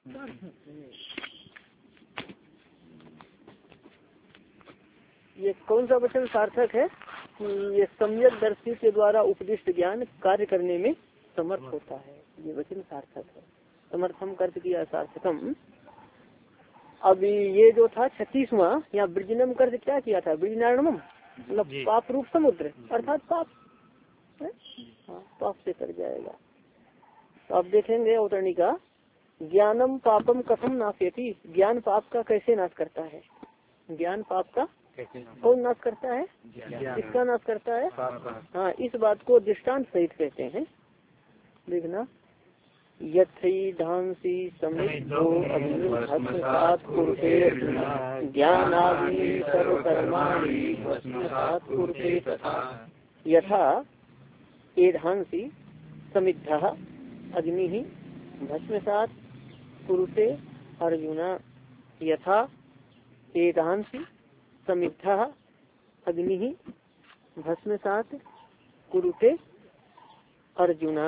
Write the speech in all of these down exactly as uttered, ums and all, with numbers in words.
ये कौन सा वचन सार्थक है कि ये सम्यक दर्शी के द्वारा उपदिष्ट ज्ञान कार्य करने में समर्थ होता है। ये वचन सार्थक है। समर्थम कर्त किया सार्थकम। अभी ये जो था छत्तीसवां यहाँ ब्रजनम कर्त क्या किया था? ब्रजनारणम मतलब पाप रूप समुद्र अर्थात पाप है? हाँ, पाप से कर जाएगा। तो आप देखेंगे अवतरणिका ज्ञानम पापम कथम नाशयति। ज्ञान पाप का कैसे नाश करता है? ज्ञान पाप का कौन नाश करता है? किसका नाश करता है? हाँ, इस बात को दृष्टांत सहित कहते हैं। देखना यथई धांसी समिद्धो अग्निसात् कुरुते ज्ञानाग्नि सर्वकर्माणि भस्मसात् कुरुते तथा यथा एधांसी समिद्धः अग्निः भस्मसात् कुरुते अर्जुना। यथा एधांसी समिद्धः अग्निः भस्मसात् कुरुते अर्जुना।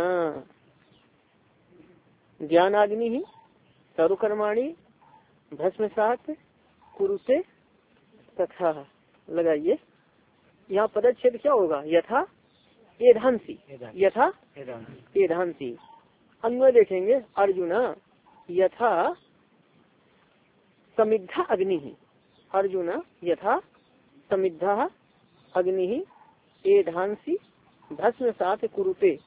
ज्ञानाग्नि ही सर्वकर्माणि भस्मसात् कुरुते तथा। लगाइए यहाँ पदच्छेद क्या होगा? यथा एधांसी, यथा एधांसी। अन्वय देखेंगे अर्जुना यथा समिद्धा अग्नि ही। अर्जुना यथा समिद्धा अग्नि ही एधांसी भस्मसात् कुरुते।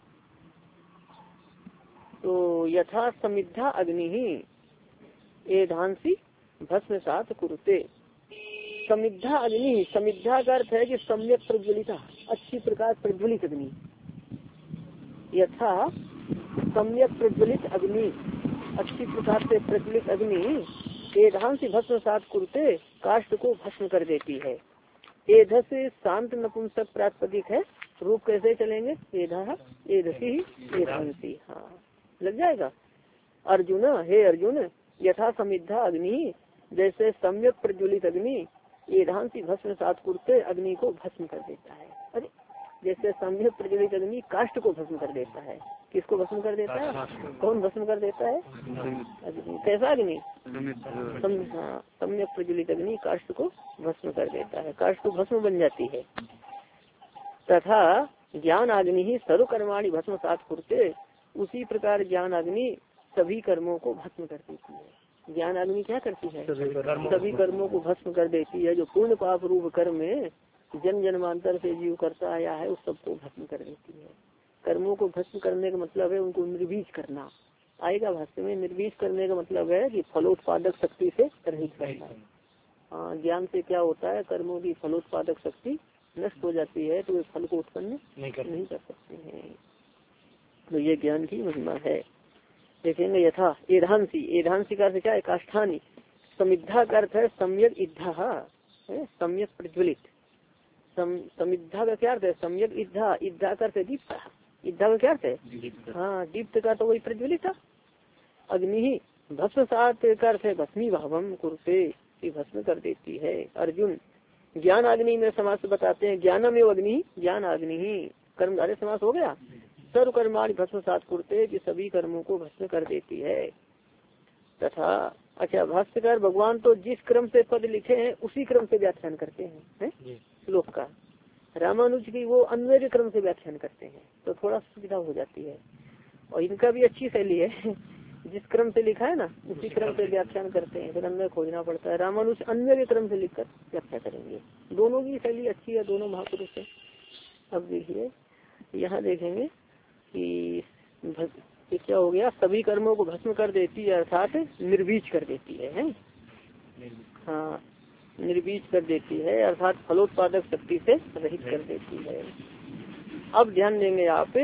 तो यथा समिद्धा अग्नि ही एधांसी भस्मसात् कुरुते। समिद्धा अग्नि, समिद्धा का अर्थ है कि सम्यक प्रज्वलिता, अच्छी प्रकार प्रज्वलित अग्नि। यथा सम्यक प्रज्वलित अग्नि, अच्छी प्रकार से प्रज्वलित अग्नि एधांसी भस्मसात् कुरुते, काष्ठ को भस्म कर देती है। एधस शांत नपुंसक प्रातिपदिक है। रूप कैसे चलेंगे? एधा एधसी एधांसी। हाँ, लग जाएगा। अर्जुन, हे अर्जुन, यथा समिद्धा अग्नि, जैसे सम्यक प्रज्वलित अग्नि एधांसी भस्मसात् कुरुते, अग्नि को भस्म कर देता है। अरे जैसे सम्यक प्रज्वलित अग्नि काष्ठ को भस्म कर देता है। किसको भस्म कर देता है? कौन भस्म कर देता है? अग्नि। कैसा अग्नि? सम्यक प्रज्वलित अग्नि काष्ठ को भस्म कर देता है, काष्ठ को भस्म बन जाती है। तथा ज्ञान अग्नि ही सर्वकर्माणि भस्मसात् कुरुते, उसी प्रकार ज्ञान अग्नि सभी कर्मों को भस्म कर देती है। ज्ञान अग्नि क्या करती है? सभी कर्मों को भस्म कर देती है। जो पूर्ण पाप रूप कर्म में जन्म जन्मांतर से जीव करता आया है उस सबको भस्म कर देती है। कर्मों को भस्म करने का मतलब है उनको निर्बीज करना। आएगा भाष्य में, निर्बीज करने का मतलब है कि फलोत्पादक शक्ति से रहित करना। हाँ, ज्ञान से क्या होता है? कर्मों की फलोत्पादक शक्ति नष्ट हो जाती है, तो वे फल को उत्पन्न नहीं कर, नहीं कर सकते हैं। तो ये ज्ञान की महिमा है। देखेंगे यथा एधांसी, एधांसी का अर्थ क्या है? काष्ठानी। समिद्धा का अर्थ है सम्यक इद्धा, सम्यक प्रज्वलित। सम, समिद्धा का क्या अर्थ है? सम्यक इद्धा, इद्धा का अर्थ है दीप्त। इद्धा का क्या अर्थ है? हाँ, दीप्त का तो वही प्रज्वलित। अग्नि ही भस्मसात् का अर्थ है भस्मी भावम कुरुते, भस्म कर देती है। अर्जुन ज्ञान अग्नि में समास बताते हैं। ज्ञानम एवं अग्नि, ज्ञान अग्नि ही कर्मधारय समास हो गया। सर्व कर्माणि भस्मसात् कुरुते, कि सभी कर्मों को भस्म कर देती है। तथा अच्छा, भाष्यकार भगवान तो जिस क्रम से पद लिखे हैं उसी क्रम से व्याख्यान करते हैं, है? श्लोक का। रामानुज की वो अन्वय क्रम से व्याख्यान करते हैं, तो थोड़ा सुविधा हो जाती है। और इनका भी अच्छी शैली है, जिस क्रम से लिखा है ना उसी क्रम से व्याख्यान करते हैं, फिर अन्वय खोजना पड़ता है। रामानुज अन्वय क्रम से लिखकर व्याख्या करेंगे। दोनों की शैली अच्छी है, दोनों महापुरुष है। अब देखिए यहाँ देखेंगे कि क्या हो गया? सभी कर्मों को भस्म कर देती है, अर्थात निर्बीज कर देती है, है? हाँ, निर्बीज कर देती है, अर्थात फलोत्पादक शक्ति से रहित कर देती है। अब ध्यान देंगे आप,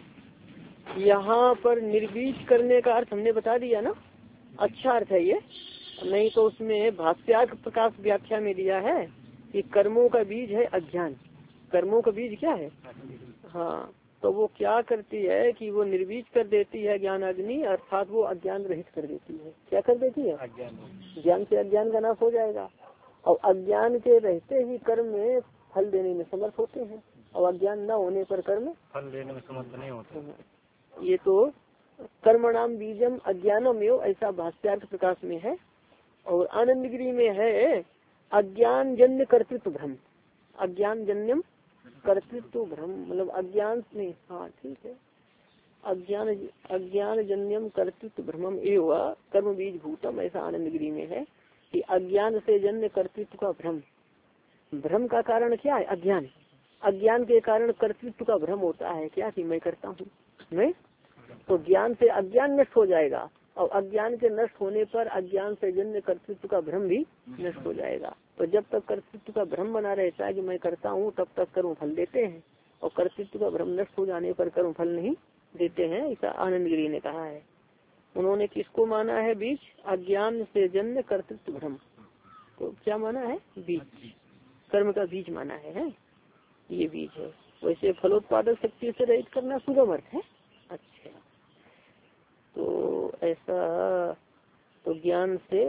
यहाँ पर निर्बीज करने का अर्थ हमने बता दिया ना, अच्छा अर्थ है ये। नहीं तो उसमें भाष्यार्थ प्रकाश व्याख्या में दिया है कि कर्मों का बीज है अज्ञान। कर्मों का बीज क्या है? हाँ, तो वो क्या करती है कि वो निर्बीज कर देती है ज्ञान अग्नि, अर्थात वो अज्ञान रहित कर देती है। क्या कर देती है? ज्ञान से अज्ञान का नाश हो जाएगा। और अज्ञान के रहते ही कर्म में फल देने में समर्थ होते हैं, और अज्ञान न होने पर कर्म फल देने में समर्थ नहीं होते। ये तो कर्मणाम बीजम अज्ञानम एवं, ऐसा भाष्यार्थ प्रकाश में है। और आनंदगिरी में है अज्ञान जन्य कर्तृत्व भ्रम, अज्ञान जन्यम कर्तृत्व भ्रम, मतलब अज्ञान में, हाँ ठीक है, अज्ञान अज्ञान जन्यम कर्तृत्व भ्रमम एवं कर्म बीज भूतम, ऐसा आनंदगिरी में है कि अज्ञान से जन्य कर्तृत्व का भ्रम, भ्रम का कारण क्या है? अज्ञान, अज्ञान के कारण कर्तृत्व का भ्रम होता है, क्या कि मैं करता हूँ मैं, तो ज्ञान से अज्ञान नष्ट हो जाएगा, और अज्ञान के नष्ट होने पर अज्ञान से जन्य कर्तृत्व का भ्रम भी नष्ट हो जाएगा। तो जब तक कर्तृत्व का भ्रम बना रहता है कि मैं करता हूँ, तब तक कर्म फल देते हैं, और कर्तृत्व का भ्रम नष्ट हो जाने पर कर्म फल नहीं देते हैं, ऐसा आनंदगिरी ने कहा है। उन्होंने किसको माना है बीज? अज्ञान से जन्य कर्तृत्व भ्रम को क्या माना है? बीज, कर्म का बीज माना है, है? ये बीज है। वैसे फलोत्पादक शक्ति से रहित करना सुगम अर्थ है। अच्छा, तो ऐसा, तो ज्ञान से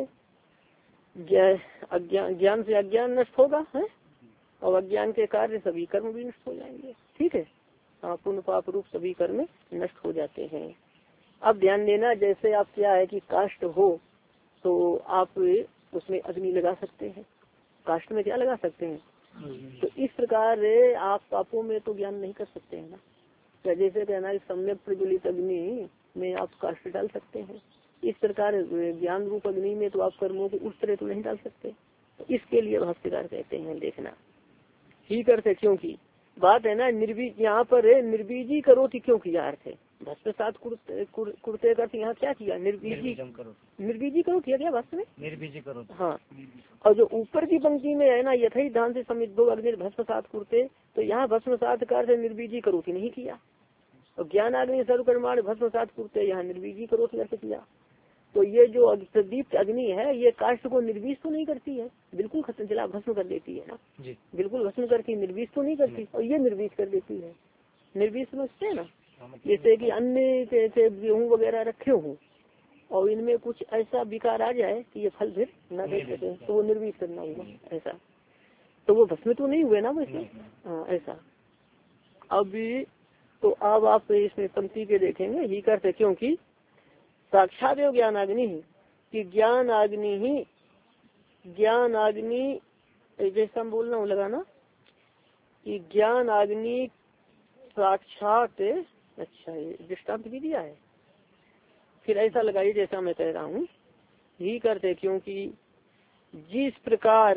अज्ञान, ज्ञान से अज्ञान नष्ट होगा है, और अज्ञान के कार्य सभी कर्म भी नष्ट हो जाएंगे। ठीक है, हाँ, पुण्य पाप रूप सभी कर्म नष्ट हो जाते हैं। अब ध्यान देना, जैसे आप क्या है कि काष्ठ हो तो आप उसमें अग्नि लगा सकते हैं, काष्ठ में क्या लगा सकते हैं, तो इस प्रकार आप पापों में तो ज्ञान नहीं कर सकते हैं ना, क्या जैसे कहना है सम्यक प्रज्वलित अग्नि में आप काष्ठ डाल सकते हैं, इस प्रकार ज्ञान रूप अग्नि में तो आप कर्मों को उस तरह तो नहीं डाल सकते। तो इसके लिए भाष्यकार कहते हैं, देखना ही करते, क्योंकि बात है ना निर्बीज, यहाँ पर निर्बीजी करो थी, क्यों किया अर्थ है भस्म साथ कुर्ते कुर्ते कर, यहाँ क्या किया? निर्बीजी निर्बीजी करो किया क्या वास्तव में? निर्बीजी करो, हाँ। और जो ऊपर की पंक्ति में है ना, यथई दान से समिद्धो अग्नि भस्म साथ कुर्ते, तो यहाँ भस्म साथ कर से निर्बीजी करो थी नहीं किया, और ज्ञान अग्नि सर्वकर्माण भस्म साथ कुर्ते, यहाँ निर्बीजी करो थी अर्थ किया। तो ये जो प्रदीप्त अग्नि है, ये काष्ठ को निर्वीज तो नहीं करती है, बिल्कुल खत्म जला भस्म कर देती है ना जी, बिल्कुल भस्म करती, निर्वीज तो नहीं करती, और ये निर्वीज कर देती है। निर्वीज समझते है ना, जैसे कि अन्य जैसे गेहूँ वगैरह रखे हूँ और इनमें कुछ ऐसा विकार आ जाए कि ये फल फिर न दे सके, तो वो निर्वीज करना होगा, ऐसा तो वो भस्म तो नहीं हुए ना वैसे, हाँ ऐसा। अब तो अब आप इसमें पंक्ति के देखेंगे ही करते, क्योंकि साक्षात एवं ज्ञान अग्नि ही, कि ज्ञान अग्नि ही, ज्ञान अग्नि जैसा हम बोलना हूँ लगाना कि ज्ञान अग्नि साक्षात, अच्छा ये दृष्टांत भी दिया है, फिर ऐसा लगाइए जैसा मैं कह रहा हूँ ही करते, क्योंकि जिस प्रकार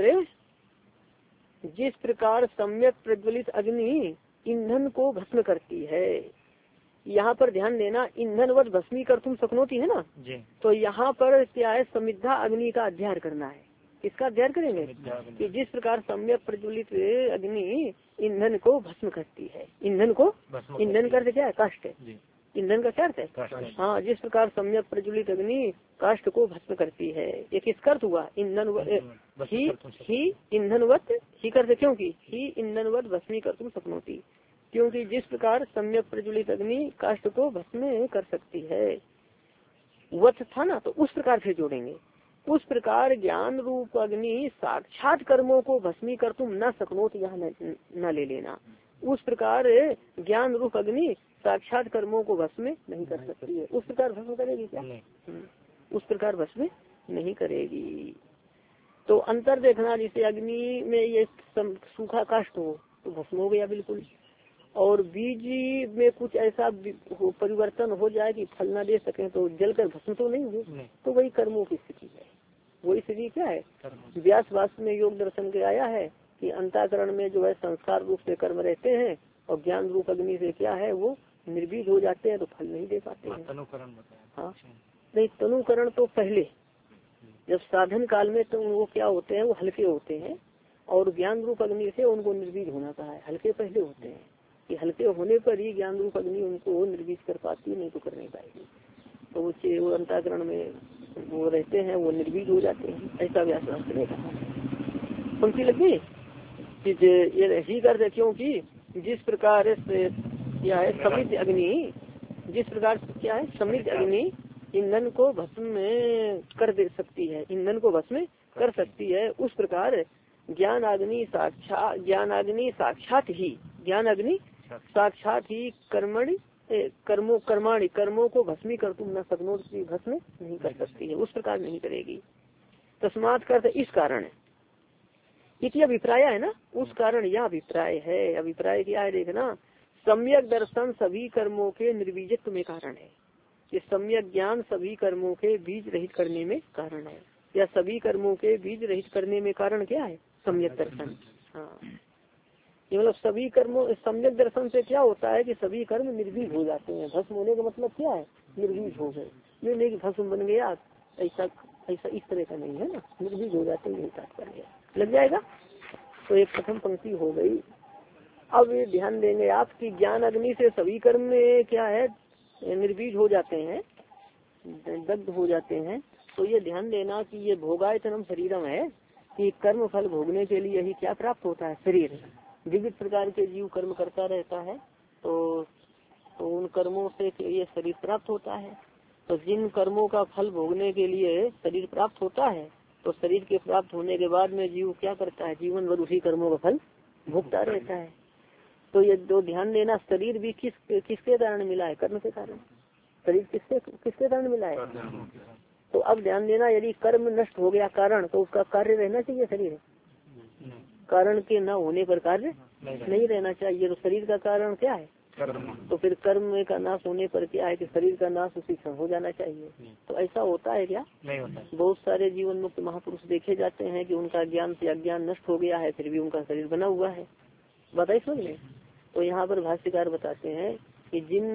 जिस प्रकार सम्यक प्रज्वलित अग्नि ईंधन को भस्म करती है, यहाँ पर ध्यान देना, ईंधन वत भस्मी कर तुम सकनोती है ना जी। तो यहाँ पर क्या है, समिद्धा अग्नि का अध्ययन करना है। किसका अध्ययन करेंगे? कि जिस प्रकार सम्यक प्रज्वलित अग्नि ईंधन को भस्म करती है, ईंधन को, ईंधन करते क्या है? काष्ठ, ईंधन का क्या अर्थ है? हाँ, जिस प्रकार सम्यक प्रज्वलित अग्नि काष्ठ को भस्म करती है, ये किसका अर्थ हुआ? ईंधन ही ही ईंधनवत ही करते, क्योंकि ही ईंधनवत भस्मी कर तुम सकनोती, क्योंकि जिस प्रकार सम्यक प्रज्वलित अग्नि काष्ठ को भस्म कर सकती है, वत था ना, तो उस प्रकार से जोड़ेंगे, उस प्रकार ज्ञान रूप अग्नि साक्षात कर्मों को भस्मी कर तुम न सकनोत, यहाँ न ले लेना, उस प्रकार ज्ञान रूप अग्नि साक्षात कर्मों को भस्म नहीं कर सकती है, उस प्रकार भस्म करेगी क्या? उस प्रकार भस्म नहीं करेगी। तो अंतर देखना, जैसे अग्नि में ये सूखा काष्ठ हो तो भस्म हो गया बिल्कुल, और बीज में कुछ ऐसा परिवर्तन हो जाए कि फल ना दे सके तो जलकर भस्म तो नहीं हुए, तो वही कर्मों की स्थिति है। वही स्थिति क्या है? व्यास वास्तव में योग दर्शन के आया है कि अंतःकरण में जो है संस्कार रूप से कर्म रहते हैं, और ज्ञान रूप अग्नि से क्या है वो निर्बीज हो जाते हैं, तो फल नहीं दे पाते हैं। तनुकरण हाँ नहीं, तनुकरण तो पहले जब साधन काल में तो वो क्या होते हैं, वो हल्के होते हैं, और ज्ञान रूप अग्नि से उनको निर्बीज होना कहा है, हल्के पहले होते हैं, कि हल्के होने पर ही ज्ञान रूप अग्नि उनको निर्बीज कर पाती है, नहीं तो कर नहीं पाएगी, तो वो वो अंतःकरण में वो रहते हैं, वो निर्बीज हो जाते हैं, ऐसा व्यास शास्त्र ने कहा। पंक्ति लगी कि ये ही करते, क्योंकि जिस प्रकार क्या है समिद्ध अग्नि, जिस प्रकार क्या है समिद्ध अग्नि ईंधन को भस्म कर दे सकती है, ईंधन को भस्म कर सकती है, उस प्रकार ज्ञान अग्नि साक्षात, ज्ञान अग्नि साक्षात ही, ज्ञान अग्नि साक्षात ही कर्मणि कर्मों कर्माणि कर्मों को भस्मी कर तुम न सकनो, भस्म नहीं कर सकती है, उस प्रकार नहीं करेगी। तस्मात कर इस कारण है, इति अभिप्राय है ना, उस कारण यह अभिप्राय है। अभिप्राय क्या है देखना, सम्यक दर्शन सभी कर्मों के निर्बीजत्व में कारण है। ये सम्यक ज्ञान सभी कर्मों के बीज रहित करने में कारण है, या सभी कर्मों के बीज रहित करने में कारण क्या है, सम्यक दर्शन। हाँ, ये मतलब सभी कर्मों, सम्यक दर्शन से क्या होता है कि सभी कर्म निर्बीज हो जाते हैं। भस्म होने का मतलब क्या है, निर्बीज हो गए, ये नहीं कि भस्म बन गया, ऐसा ऐसा इस तरह का नहीं है ना, निर्बीज हो जाते हैं, तात्पर्य लग जाएगा। तो एक प्रथम पंक्ति हो गई। अब ये ध्यान देंगे आप कि ज्ञान अग्नि से सभी कर्म में क्या है, निर्बीज हो जाते हैं, दग्ध हो जाते हैं। तो ये ध्यान देना कि ये भोगायतनम शरीरम है, कि कर्म फल भोगने के लिए ही क्या प्राप्त होता है, शरीर। विविध प्रकार के जीव कर्म करता रहता है, तो, तो उन कर्मों से ये शरीर प्राप्त होता है। तो जिन कर्मों का फल भोगने के लिए शरीर प्राप्त होता है, तो शरीर के प्राप्त होने के बाद में जीव क्या करता है, जीवन भर उसी कर्मों का फल भोगता रहता है। तो ये दो ध्यान देना, शरीर भी किस किसके कारण मिला है, कर्म के कारण। शरीर किसके किसके कारण मिला है। तो अब ध्यान देना, यदि कर्म नष्ट हो गया कारण, तो उसका कार्य रहना चाहिए शरीर। कारण के न होने पर कार्य नहीं रहना चाहिए। तो शरीर का कारण क्या है, तो फिर कर्म का नाश होने पर क्या है कि शरीर का नाश उसी क्षण हो जाना चाहिए। तो ऐसा होता है क्या, नहीं होता। बहुत सारे जीवन मुक्त महापुरुष देखे जाते हैं कि उनका ज्ञान से अज्ञान नष्ट हो गया है, फिर भी उनका शरीर बना हुआ है। बताइए समझ में। तो यहाँ पर भाष्यकार बताते हैं कि जिन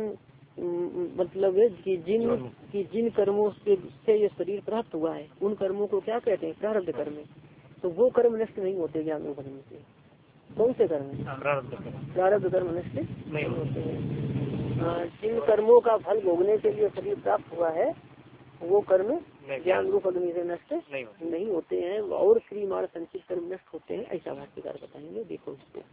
मतलब कि जिन कि जिन कर्मों से, से ये शरीर प्राप्त हुआ है, उन कर्मों को क्या कहते हैं, प्रारब्ध कर्म। तो वो कर्म नष्ट नहीं होते ज्ञान रूप अग्नि से। कौन से कर्म, प्रारब्ध कर्म नष्ट नहीं होते हैं। जिन कर्मों का फल भोगने के लिए शरीर प्राप्त हुआ है, वो कर्म ज्ञान रूप अग्नि से नष्ट नहीं, नहीं होते हैं, और श्रीमान संचित कर्म नष्ट होते हैं, ऐसा भाष्यकार बताएंगे। देखो इसको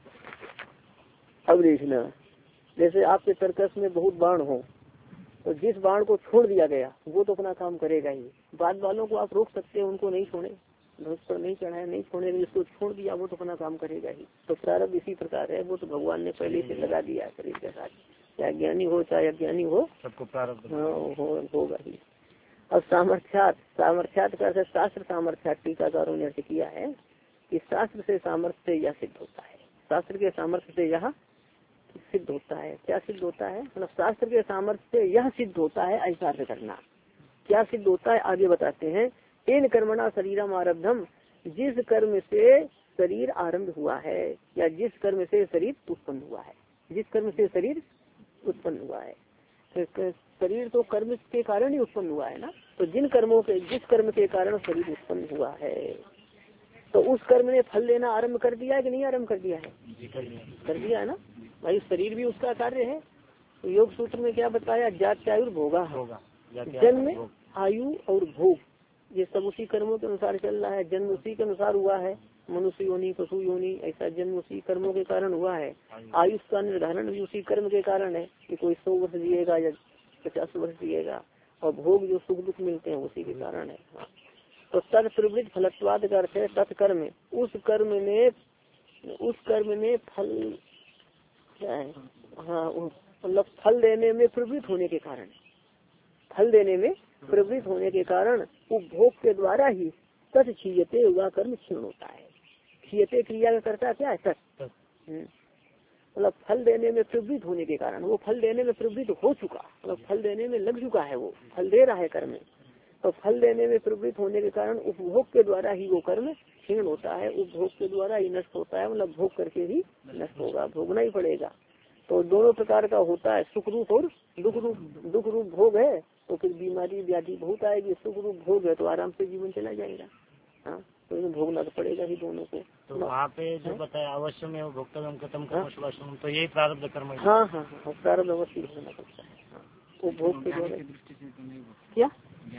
अब देखना, जैसे आपके सर्कस में बहुत बाण हो, तो जिस बाण को छोड़ दिया गया वो तो अपना काम करेगा ही। बाद वालों को आप रोक सकते हैं, उनको नहीं छोड़े, धनुष पर नहीं चढ़ाया, नहीं छोड़े, जिसको छोड़ दिया वो तो अपना काम करेगा ही। तो प्रारब्ध इसी प्रकार है, वो तो भगवान ने पहले से लगा दिया है शरीर के साथ, चाहे ज्ञानी हो चाहे अज्ञानी हो, सबको प्रारब्ध होगा ही। अब सामर्थ्यात, सामर्थ्यात का शास्त्र सामर्थ्यात टीकाकारों ने अर्थ किया है कि शास्त्र से सामर्थ्य यह सिद्ध होता है, शास्त्र के सामर्थ्य से यह सिद्ध होता है। क्या सिद्ध होता है, मतलब शास्त्र के सामर्थ्य से यह सिद्ध होता है, ऐसा अर्थ करना। क्या सिद्ध होता है आगे बताते हैं, इन कर्मणा शरीरम आरब्धम, जिस कर्म से शरीर आरंभ हुआ है, या जिस कर्म से शरीर उत्पन्न हुआ है, जिस कर्म से शरीर उत्पन्न हुआ है। तो शरीर तो कर्म के कारण ही उत्पन्न हुआ है ना, तो जिन कर्मों के, जिस कर्म के कारण शरीर उत्पन्न हुआ है, तो उस कर्म ने फल लेना आरंभ कर दिया है कि नहीं आरंभ कर दिया है, कर दिया है ना भाई। शरीर भी उसका कार्य है। तो योग सूत्र में क्या बताया, जात्यायु भोगा, जन्म आयु और भोग, ये सब उसी कर्मों के अनुसार चल रहा है। जन्म उसी के अनुसार हुआ है, मनुष्य योनि पशु योनि, ऐसा जन्म उसी कर्मों के कारण हुआ है। आयुष का निर्धारण भी उसी कर्म के कारण है कि कोई सौ वर्ष जिएगा या पचास वर्ष जिएगा, और भोग जो सुख दुख मिलते हैं उसी के कारण है। हाँ। तो तत् प्रवृत्त फलत्वाद का अर्थ है तत्कर्म, उस कर्म में उस कर्म में फल क्या है, हाँ मतलब फल देने में प्रवृत्त होने के कारण, फल देने में प्रवृत्त होने के कारण उपभोग के द्वारा ही तत् क्षीयते हुआ कर्म क्षीण होता है। क्षीयते क्रिया का करता क्या है, तत्, मतलब फल देने में प्रवृत्त होने के कारण, वो फल देने में प्रवृत्त हो चुका, मतलब फल देने में लग चुका है, वो फल दे रहा है कर्म। तो फल देने में प्रवृत्त होने के कारण उपभोग के द्वारा ही वो कर्म क्षीण होता है, उपभोग के द्वारा ही नष्ट होता है, मतलब भोग करके ही नष्ट होगा, भोगना ही पड़ेगा। तो दोनों प्रकार का होता है, सुख रूप और दुख रूप। दुख रूप भोग है तो फिर बीमारी व्याधि बहुत आएगी, सुख रूप भोग है तो आराम से जीवन चला जाएगा। हाँ, तो इन्हें भोगना तो पड़ेगा ही दोनों को। तो वहाँ पे जो बताया अवश्य में वो भोक्तव्यम खत्म कर्म, तो यही प्रारब्ध कर्म है। हाँ हाँ हाँ, प्रारब्ध अवश्य होना पड़ता है। वो भोग के द्वारा क्या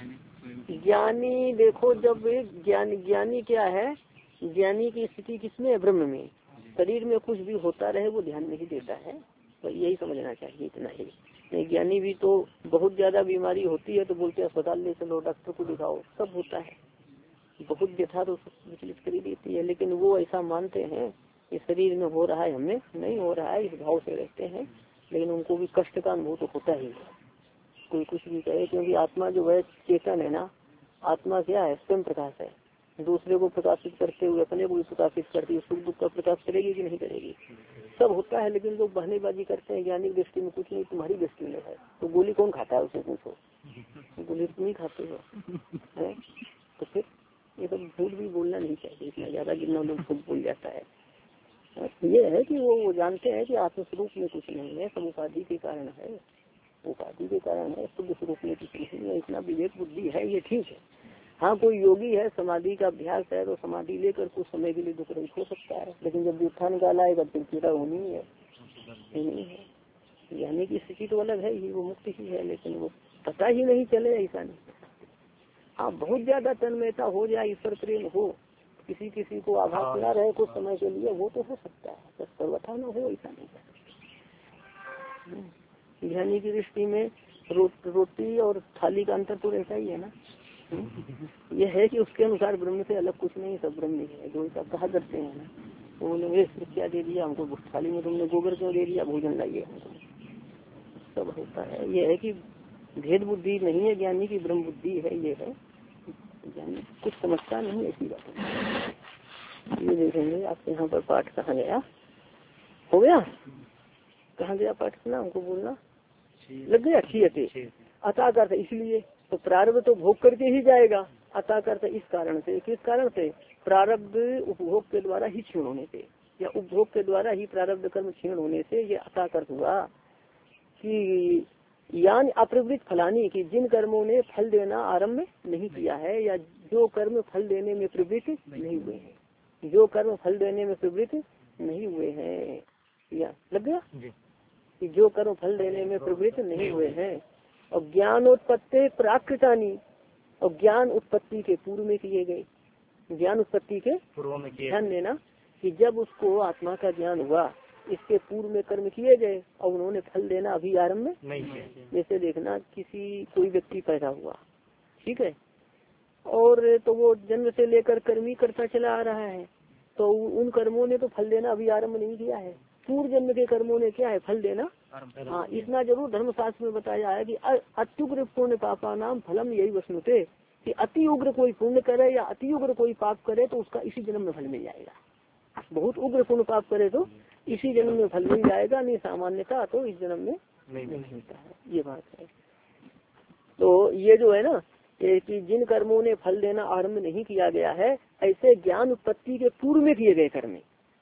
ज्ञानी, देखो जब ज्ञान ज्ञानी क्या है, ज्ञानी की स्थिति किसमें है, ब्रह्म में। शरीर में कुछ भी होता रहे वो ध्यान नहीं देता है, तो यही समझना चाहिए, इतना ही। नहीं, ज्ञानी भी तो बहुत ज्यादा बीमारी होती है तो बोलते हैं अस्पताल ले चलो, डॉक्टर को दिखाओ, सब होता है, बहुत व्यथा तो विचलित कर देती है, लेकिन वो ऐसा मानते हैं कि शरीर में हो रहा है, हमें नहीं हो रहा है, इस भाव से रहते हैं। लेकिन उनको भी कष्ट का अनुभव तो होता ही है, कोई कुछ भी कहे, क्योंकि आत्मा जो है चेतन है ना, आत्मा क्या है, स्वयं प्रकाश है, दूसरे को प्रकाशित करते हुए अपने को भी प्रकाशित करती है, सुख दुख का प्रकाश करेगी कि नहीं करेगी, सब होता है। लेकिन लोग बहनेबाजी करते हैं, ज्ञानी दृष्टि में कुछ नहीं, तुम्हारी दृष्टि में है, तो गोली कौन खाता है उसे पूछो, गोली तुम ही खाते हो है? तो फिर ये सब झूठ भी बोलना नहीं चाहिए इतना ज्यादा, जितना लोग झूठ बोल जाता है। ये है कि वो, वो जानते हैं कि आत्मस्वरूप में कुछ नहीं है, सब उपाधि के कारण है, उपाधि के कारण है, शुद्ध स्वरूप में कुछ नहीं है, इतना विवेक बुद्धि है, ये ठीक है। हाँ, कोई योगी है, समाधि का अभ्यास है, तो समाधि लेकर कुछ समय के लिए दुख रहित हो सकता है, लेकिन जब जूठा निकाला आएगा तो पीड़ा होनी है, नहीं है। यानी कि स्थिति तो अलग है ही, वो मुक्त ही है, लेकिन वो पता ही नहीं चले, ऐसा नहीं। हाँ, बहुत ज्यादा तन्मयता हो जाए, ईश्वर प्रेम हो, किसी किसी को आभास न रहे कुछ समय के लिए, वो तो हो सकता है, बस सर्वथा न हो, ऐसा नहीं है। ज्ञानी की दृष्टि में रो, रोटी और थाली का अंतर तो रहता ही है ना। यह है कि उसके अनुसार ब्रह्म से अलग कुछ नहीं, सब ब्रह्म ही है, जो सब कहा करते हैं ना, वो बोले क्या दे दिया हमको, थाली में तुमने गोबर क्यों दे दिया, भोजन लाइए, सब होता है। यह है कि भेद बुद्धि नहीं है ज्ञानी की, ब्रह्म बुद्धि है, ये है ज्ञानी कुछ समझता नहीं, ऐसी बात है। ये देखेंगे आपके यहाँ पर पाठ कहाँ गया, हो गया, कहाँ गया पाठ सुना, हमको बोलना लग गया, अच्छी अतः करते, इसलिए तो प्रारब्ध तो भोग करके ही जाएगा, अतः करते इस कारण से, किस कारण से, प्रारब्ध उपभोग के द्वारा ही क्षीण होने से, या उपभोग के द्वारा ही प्रारब्ध कर्म क्षीण होने से ये अतः कर्त हुआ कि यान अप्रवृत्त फलानी, की जिन कर्मों ने फल देना आरम्भ नहीं किया है, या जो कर्म फल देने में प्रवृत्त नहीं हुए हैं, जो कर्म फल देने में प्रवृत्त नहीं हुए हैं, या लग गया कि जो कर्म फल देने में प्रवृत्त नहीं हुए हैं, और ज्ञानोत्पत्ति प्राकृतानी, और ज्ञान उत्पत्ति के पूर्व में किए गए, ज्ञान उत्पत्ति के पूर्व में किए, ध्यान देना कि जब उसको आत्मा का ज्ञान हुआ, इसके पूर्व में कर्म किए गए और उन्होंने फल देना अभी आरम्भ नहीं किया। जैसे देखना, किसी कोई व्यक्ति पैदा हुआ, ठीक है, और तो वो जन्म से लेकर कर्म ही करता चला आ रहा है, तो उन कर्मों ने तो फल देना अभी आरम्भ नहीं किया है, पूर्व जन्म के कर्मों ने क्या है, फल देना। हाँ, इतना जरूर धर्मशास्त्र में बताया है कि अत्युग्र पुण्य पापा नाम फलम यही वसनुते, कि अति उग्र कोई पुण्य करे या अति उग्र कोई पाप करे तो उसका इसी जन्म में फल मिल जाएगा। बहुत उग्र पुण्य पाप करे तो इसी जन्म में फल मिल जाएगा, नहीं सामान्यता तो इस जन्म में नहीं मिलता है, ये बात है। तो ये जो है ना कि जिन कर्मों ने फल देना आरंभ नहीं किया गया है, ऐसे ज्ञान उत्पत्ति के पूर्व में किए गए कर्म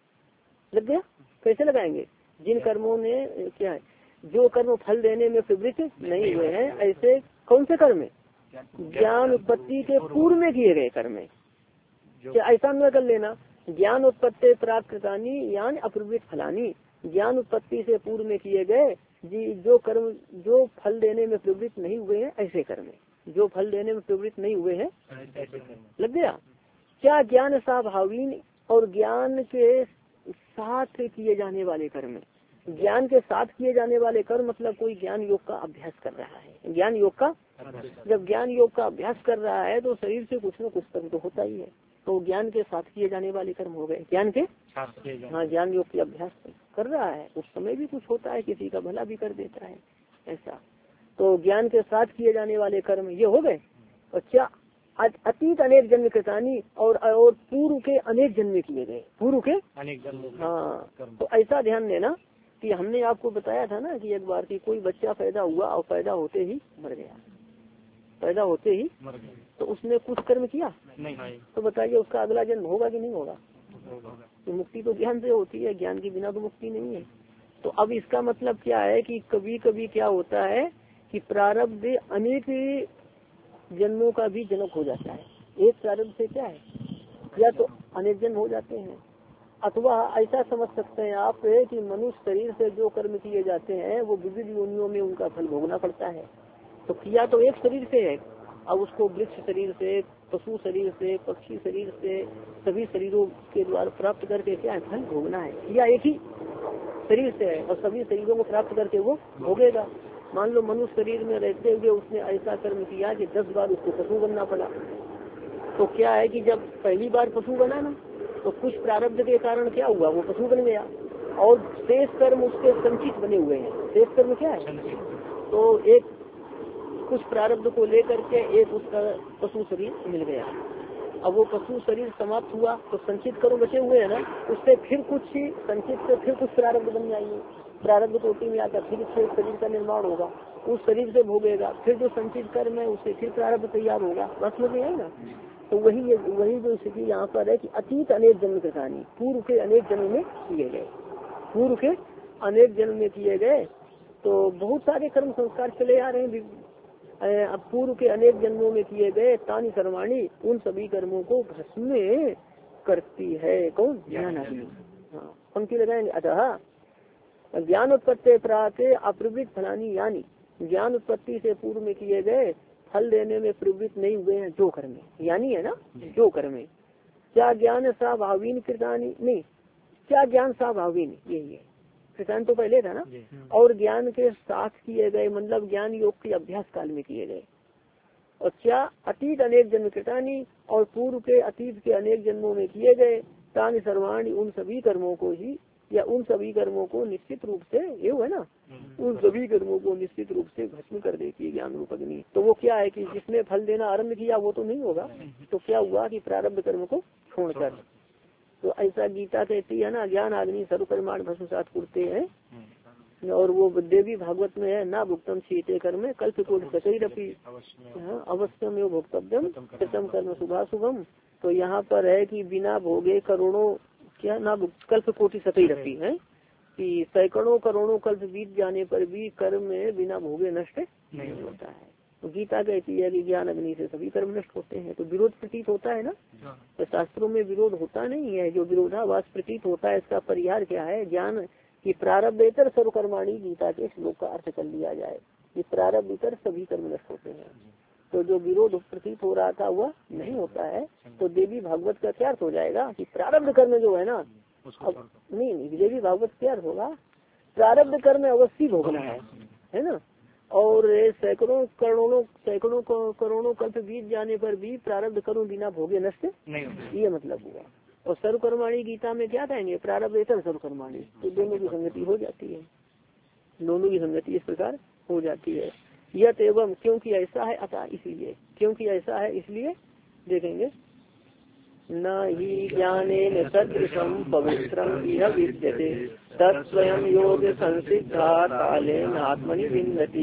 लग गया। कैसे लगाएंगे, जिन कर्मों ने क्या है, जो कर्म फल देने में प्रवृत्त नहीं हुए हैं, ऐसे कौन से कर्म, ज्ञान उत्पत्ति के पूर्व में किए गए कर्म, क्या ऐसा न कर लेना, ज्ञान उत्पत्ति प्राप्त कृतानी यानी अप्रवृत्त फलानी, ज्ञान उत्पत्ति से पूर्व में किए गए जी जो कर्म जो फल देने में प्रवृत्त नहीं हुए हैं, ऐसे कर्म, जो फल देने में प्रवृत्त नहीं हुए हैं लग गया। क्या ज्ञान स्वाभावीन, और ज्ञान के साथ किए जाने वाले कर्म, ज्ञान के साथ किए जाने वाले कर्म मतलब कोई ज्ञान योग का अभ्यास कर रहा है, ज्ञान योग का जब ज्ञान योग का अभ्यास कर रहा है तो शरीर से कुछ न कुछ कर्म तो होता ही है, तो ज्ञान के साथ किए जाने वाले कर्म हो गए, ज्ञान के हाँ ज्ञान योग के अभ्यास कर रहा है, उस समय भी कुछ होता है, किसी का भला भी कर देता है ऐसा, तो ज्ञान के साथ किए जाने वाले कर्म ये हो गए। और क्या अतीत अनेक जन्म कृतानी, और और पूर्व के अनेक जन्म किए गए, पूर्व के अनेक जन्म, हाँ तो ऐसा ध्यान देना कि हमने आपको बताया था ना कि एक बार की कोई बच्चा पैदा हुआ और पैदा होते ही मर गया, पैदा होते ही मर गया, तो उसने कुछ कर्म किया नहीं, तो बताइए उसका अगला जन्म होगा कि नहीं होगा, तो मुक्ति तो ज्ञान से होती है, ज्ञान के बिना तो मुक्ति नहीं है। तो अब इसका मतलब क्या है कि कभी कभी क्या होता है कि प्रारब्ध अनेक जन्मों का भी जनक हो जाता है, एक प्रारब्ध से क्या है या तो अनेक जन्म हो जाते हैं, अथवा ऐसा समझ सकते हैं आप कि मनुष्य शरीर से जो कर्म किए जाते हैं वो विविध योनियों में उनका फल भोगना पड़ता है। तो किया तो एक शरीर से है, अब उसको वृक्ष शरीर से, पशु शरीर से, पक्षी शरीर से, सभी शरीरों के द्वारा प्राप्त करके क्या है फल भोगना है, किया एक ही शरीर से है और सभी शरीरों को प्राप्त करके वो भोगेगा। मान लो मनुष्य शरीर में रहते हुए उसने ऐसा कर्म किया कि दस बार उसको पशु बनना पड़ा, तो क्या है कि जब पहली बार पशु बना ना तो कुछ प्रारब्ध के कारण क्या हुआ वो पशु बन गया, और शेष कर्म उसके संचित बने हुए हैं। शेष कर्म क्या है? तो एक कुछ प्रारब्ध को लेकर के एक उसका पशु शरीर मिल गया। अब वो पशु शरीर समाप्त हुआ तो संचित कर्म बचे हुए है ना, उससे फिर कुछ संचित से फिर कुछ प्रारब्ध बन जाएंगे। प्रारब्ध कोटि में आकर फिर से शरीर का निर्माण होगा, उस शरीर से भोगेगा, फिर जो संचित कर्म है उससे फिर प्रारब्ध तैयार होगा। बस में है ना। तो वही वही जो स्थिति यहाँ पर है कि अतीत अनेक जन्म कृतानी, पूर्व के अनेक जन्म में किए गए, पूर्व के अनेक जन्म में किए गए। तो बहुत सारे कर्म संस्कार चले आ रहे हैं अब पूर्व के अनेक जन्मों में किए गए। तानी कर्माणी, उन सभी कर्मों को भस्म करती है कौन? ज्ञान आदि। हाँ, पंक्ति लगाएंगे। अतः ज्ञान उत्पत्ति प्राके अप्रवृत्त फलानी, यानी ज्ञान उत्पत्ति से पूर्व में किए गए फल देने में प्रवृत्त नहीं हुए हैं जो कर्म, यानी है ना जो कर्म। क्या ज्ञान स्वाभावीन कृतानी, नहीं क्या ज्ञान स्वाभावीन, यही है कृतान तो पहले था ना। और ज्ञान के साथ किए गए, मतलब ज्ञान योग के अभ्यास काल में किए गए। और क्या अतीत अनेक जन्म कृतानी, और पूर्व के अतीत के अनेक जन्मों में किए गए। तान सर्वाणी, उन सभी कर्मों को ही, या उन सभी कर्मों को निश्चित रूप से, ये है ना, उन सभी कर्मों को निश्चित रूप से भस्म कर देती है ज्ञान रूप अग्नि। तो वो क्या है कि जिसने फल देना आरम्भ किया वो तो नहीं होगा, तो क्या हुआ कि प्रारब्ध कर्म को छोड़कर। तो ऐसा गीता कहती है ना, ज्ञान अग्नि सर्वकर्माण भस्म सात कुरते हैं। और वो देवी भागवत में है ना, भुक्तम शीते कर्म कल्प कोटि सकैरपि अवश्यम एवं भोक्तव्यम कृतम कर्म शुभा शुभम। तो यहाँ पर है कि बिना भोगे करोड़ों, क्या ना, कल्प कोटि सकैरपि है कि सैकड़ों करोड़ों कल्प बीत जाने पर भी कर्म में बिना भोगे नष्ट नहीं होता है। तो गीता कहती है कि ज्ञान अग्नि से सभी कर्म नष्ट होते हैं। तो विरोध प्रतीत होता है ना, तो शास्त्रों में विरोध होता नहीं है। जो विरोधाभास प्रतीत होता है इसका परिहार क्या है? ज्ञान की प्रारब्धेतर सर्वकर्माणी, गीता के श्लोक का अर्थ कर लिया जाए कि प्रारब्धेतर सभी कर्म नष्ट होते हैं। तो जो विरोध प्रतीत हो रहा था वह नहीं होता है। तो देवी भागवत का क्या अर्थ हो जाएगा कि प्रारब्ध कर्म जो है ना, अब नहीं नहीं देवी भागवत क्या अर्थ होगा, प्रारब्ध कर्म अवश्य भोगना है, है ना। और सैकड़ों करोड़ों सैकड़ों करोड़ों कल्प बीत जाने पर भी प्रारब्ध कर्म बिना भोगे नष्ट नहीं, ये मतलब हुआ। और सर्वकर्माणी गीता में क्या कहेंगे? प्रारब्धेतर सर्वकर्माणी। तो दोनों की संगति हो जाती है, दोनों की संगति इस प्रकार हो जाती है। यत एवं, क्योंकि ऐसा है, अतः इसलिए, क्योंकि ऐसा है इसलिए देखेंगे। न ही ज्ञानेन सदृशं पवित्रं इह विद्यते तत्स्वयं योग संसिद्धा कालेन आत्मनि विन्दति।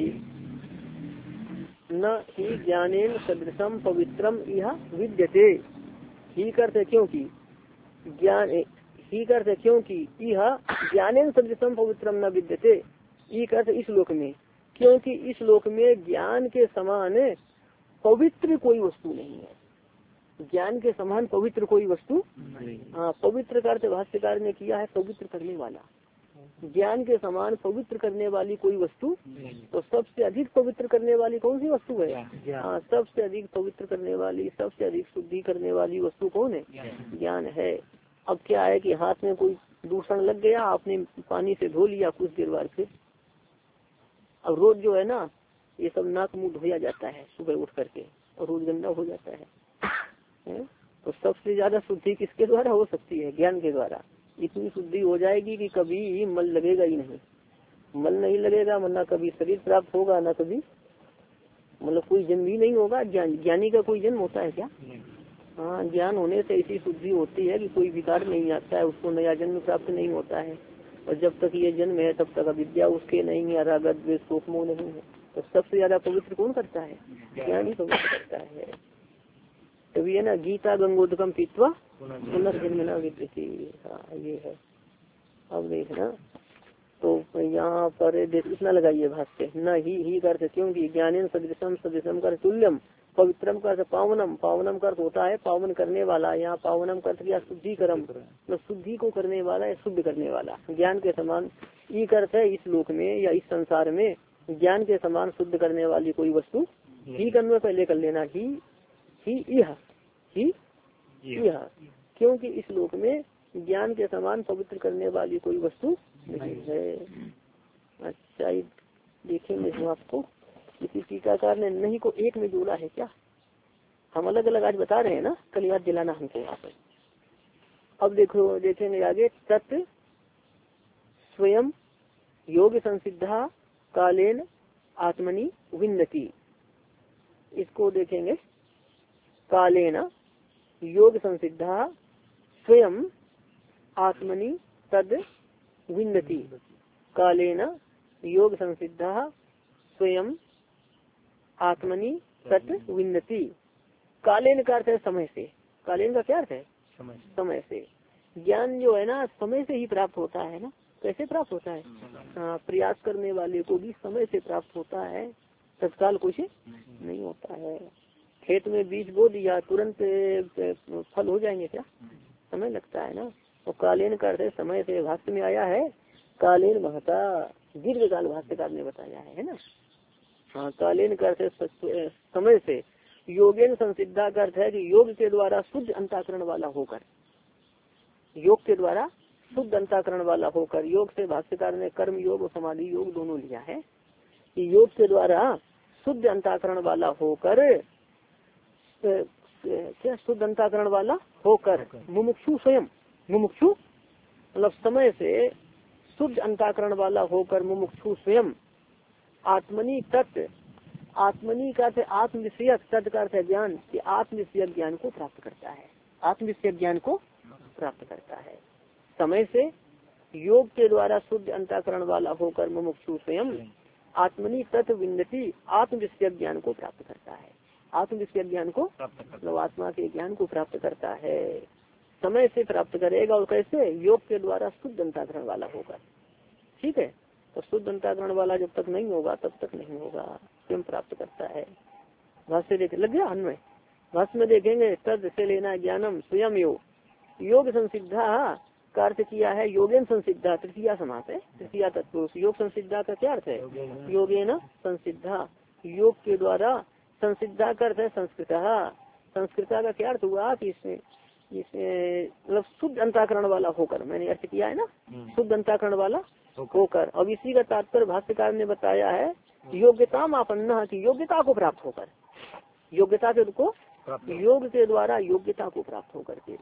न ही ज्ञानेन सदृशं पवित्रम इह विद्यते, ही करते क्योंकि ज्ञान, ही करते क्योंकि इह ज्ञानेन सदृशं पवित्रम न विद्यते, ई करते इस लोक में, क्योंकि इस लोक में ज्ञान के समान पवित्र कोई वस्तु नहीं है। ज्ञान के समान पवित्र कोई वस्तु, हाँ, पवित्र का अर्थ भाष्यकार ने किया है पवित्र करने वाला। ज्ञान के समान पवित्र करने वाली कोई वस्तु, तो सबसे अधिक पवित्र करने वाली कौन सी वस्तु है? हाँ, सबसे अधिक पवित्र करने वाली, सबसे अधिक शुद्धि करने वाली वस्तु कौन है? ज्ञान है। अब क्या है कि हाथ में कोई दूषण लग गया, आपने पानी से धो लिया, कुछ देर बाद फिर अब रोज जो है ना ये सब नाक मुंह धोया जाता है सुबह उठ करके, और रोज गंदा हो जाता है, है? तो सबसे ज्यादा शुद्धि किसके द्वारा हो सकती है? ज्ञान के द्वारा। इतनी शुद्धि हो जाएगी कि कभी मल लगेगा ही नहीं, मल नहीं लगेगा, वरना कभी शरीर प्राप्त होगा, ना कभी मतलब कोई जन्म ही नहीं होगा। ज्ञान ज्ञानी का कोई जन्म होता है क्या? हाँ, ज्ञान होने से ऐसी शुद्धि होती है कि कोई विकार नहीं आता है, उसको नया जन्म प्राप्त नहीं होता है। और जब तक ये जन्म है तब तक अविद्या उसके नहीं है, रागत द्वेष शोक मोह नहीं है। तो सबसे ज्यादा पवित्र कौन करता है? ज्ञान ही पवित्र करता है। तभी है ना, गीता गंगोदकम पीत्वा पुनर्जन्मना विद्यते। हाँ, ये है। अब देखना, तो यहाँ पर इतना लगाइए भाष्य, न ही ही करते क्योंकि ज्ञानेन सदृशम, सदृशम कर तुल्यम, पवित्रम कर पावनम, पावनम कर होता है पावन करने वाला। यहाँ पावनम कर क्या? शुद्धिकरम, तो शुद्धि को करने वाला है, शुद्ध करने वाला। ज्ञान के समान ई करते है इस लोक में या इस संसार में ज्ञान के समान शुद्ध करने वाली कोई वस्तु ही कर्म पहले कर लेना, ही ही यह ही यह, क्योंकि इस लोक में ज्ञान के समान पवित्र करने वाली कोई वस्तु नहीं है। अच्छा, देखेंगे जो आपको किसी टीकाकार ने नहीं को एक में जोड़ा है क्या? हम अलग अलग आज बता रहे हैं ना, कल याद दिलाना हमको यहाँ पर। अब देखो देखेंगे आगे, तत् स्वयं योग संसिद्धा कालेन आत्मनि विन्दति। इसको देखेंगे, कालेन योग संसिद्धा स्वयं आत्मनि तद विन्दति। कालेन योग संसिद्धा स्वयं आत्मनि तत् विन्दति। कालेन का अर्थ है समय से। कालेन का क्या अर्थ है? समय, समय से। ज्ञान जो है ना समय से ही प्राप्त होता है ना। कैसे प्राप्त होता है? हाँ, प्रयास करने वाले को भी समय से प्राप्त होता है, तत्काल कुछ नहीं होता है। खेत में बीज बो दिया, तुरंत फल हो जाएंगे क्या? समय लगता है ना। तो कालेन का अर्थ है समय से। भाष्य में आया है कालेन महता, दीर्घ काल भाष्यकार ने बताया है, है ना। हाँ, कालेन का अर्थ है समय से। योगेन संसिद्धा का अर्थ है कि योग के द्वारा शुद्ध अंतःकरण वाला होकर, योग के द्वारा शुद्ध अंतःकरण वाला होकर। योग से भाष्यकार ने कर्म योग और समाधि योग दोनों लिया है। योग के द्वारा शुद्ध अंतःकरण वाला होकर, क्या शुद्ध अंतःकरण वाला होकर, मुमुक्षु स्वयं, मुमुक्षु मतलब समय से शुद्ध अंतःकरण वाला होकर मुमुक्षु स्वयं आत्मनि तत्, आत्मनि का अर्थ आत्म विषयक, तत् का अर्थ है ज्ञान, कि आत्म विषयक ज्ञान को प्राप्त करता है। आत्म विषयक ज्ञान को प्राप्त करता है समय से। योग के द्वारा शुद्ध अंतःकरण वाला होकर मुमुक्षु स्वयं आत्मनि तत् विन्दति, आत्म विषयक ज्ञान को प्राप्त करता है। आत्म विषयक ज्ञान को मतलब आत्मा के ज्ञान को प्राप्त करता है, समय से प्राप्त करेगा। और कैसे? योग के द्वारा शुद्ध अंतःकरण वाला होकर। ठीक है, तो शुद्ध अंतःकरण वाला जब तक नहीं होगा तब तक नहीं होगा, स्वयं प्राप्त करता है। भाष्य देख लग गया अन्वय। भाष्य में देखेंगे तद से लेना ज्ञानम स्वयं योग, योग संसिद्धा का अर्थ किया है योगेन संसिद्धा, तृतीया समास है, तृतीया तत्पुरुष। योग संसिद्धा का क्या अर्थ है? योगेन संसिद्धा, योग के द्वारा। संसिद्धा का अर्थ है संस्कृता, संस्कृता का क्या अर्थ हुआ कि इसमें इसमें मतलब शुद्ध अंतःकरण वाला होकर, मैंने अर्थ किया है ना, शुद्ध अंतःकरण वाला होकर। अब इसी का तात्पर्य भाष्यकार ने बताया है योग्यता मापन्न, की योग्यता को प्राप्त होकर, योग्यता के को योग के द्वारा योग्यता को प्राप्त होकर के।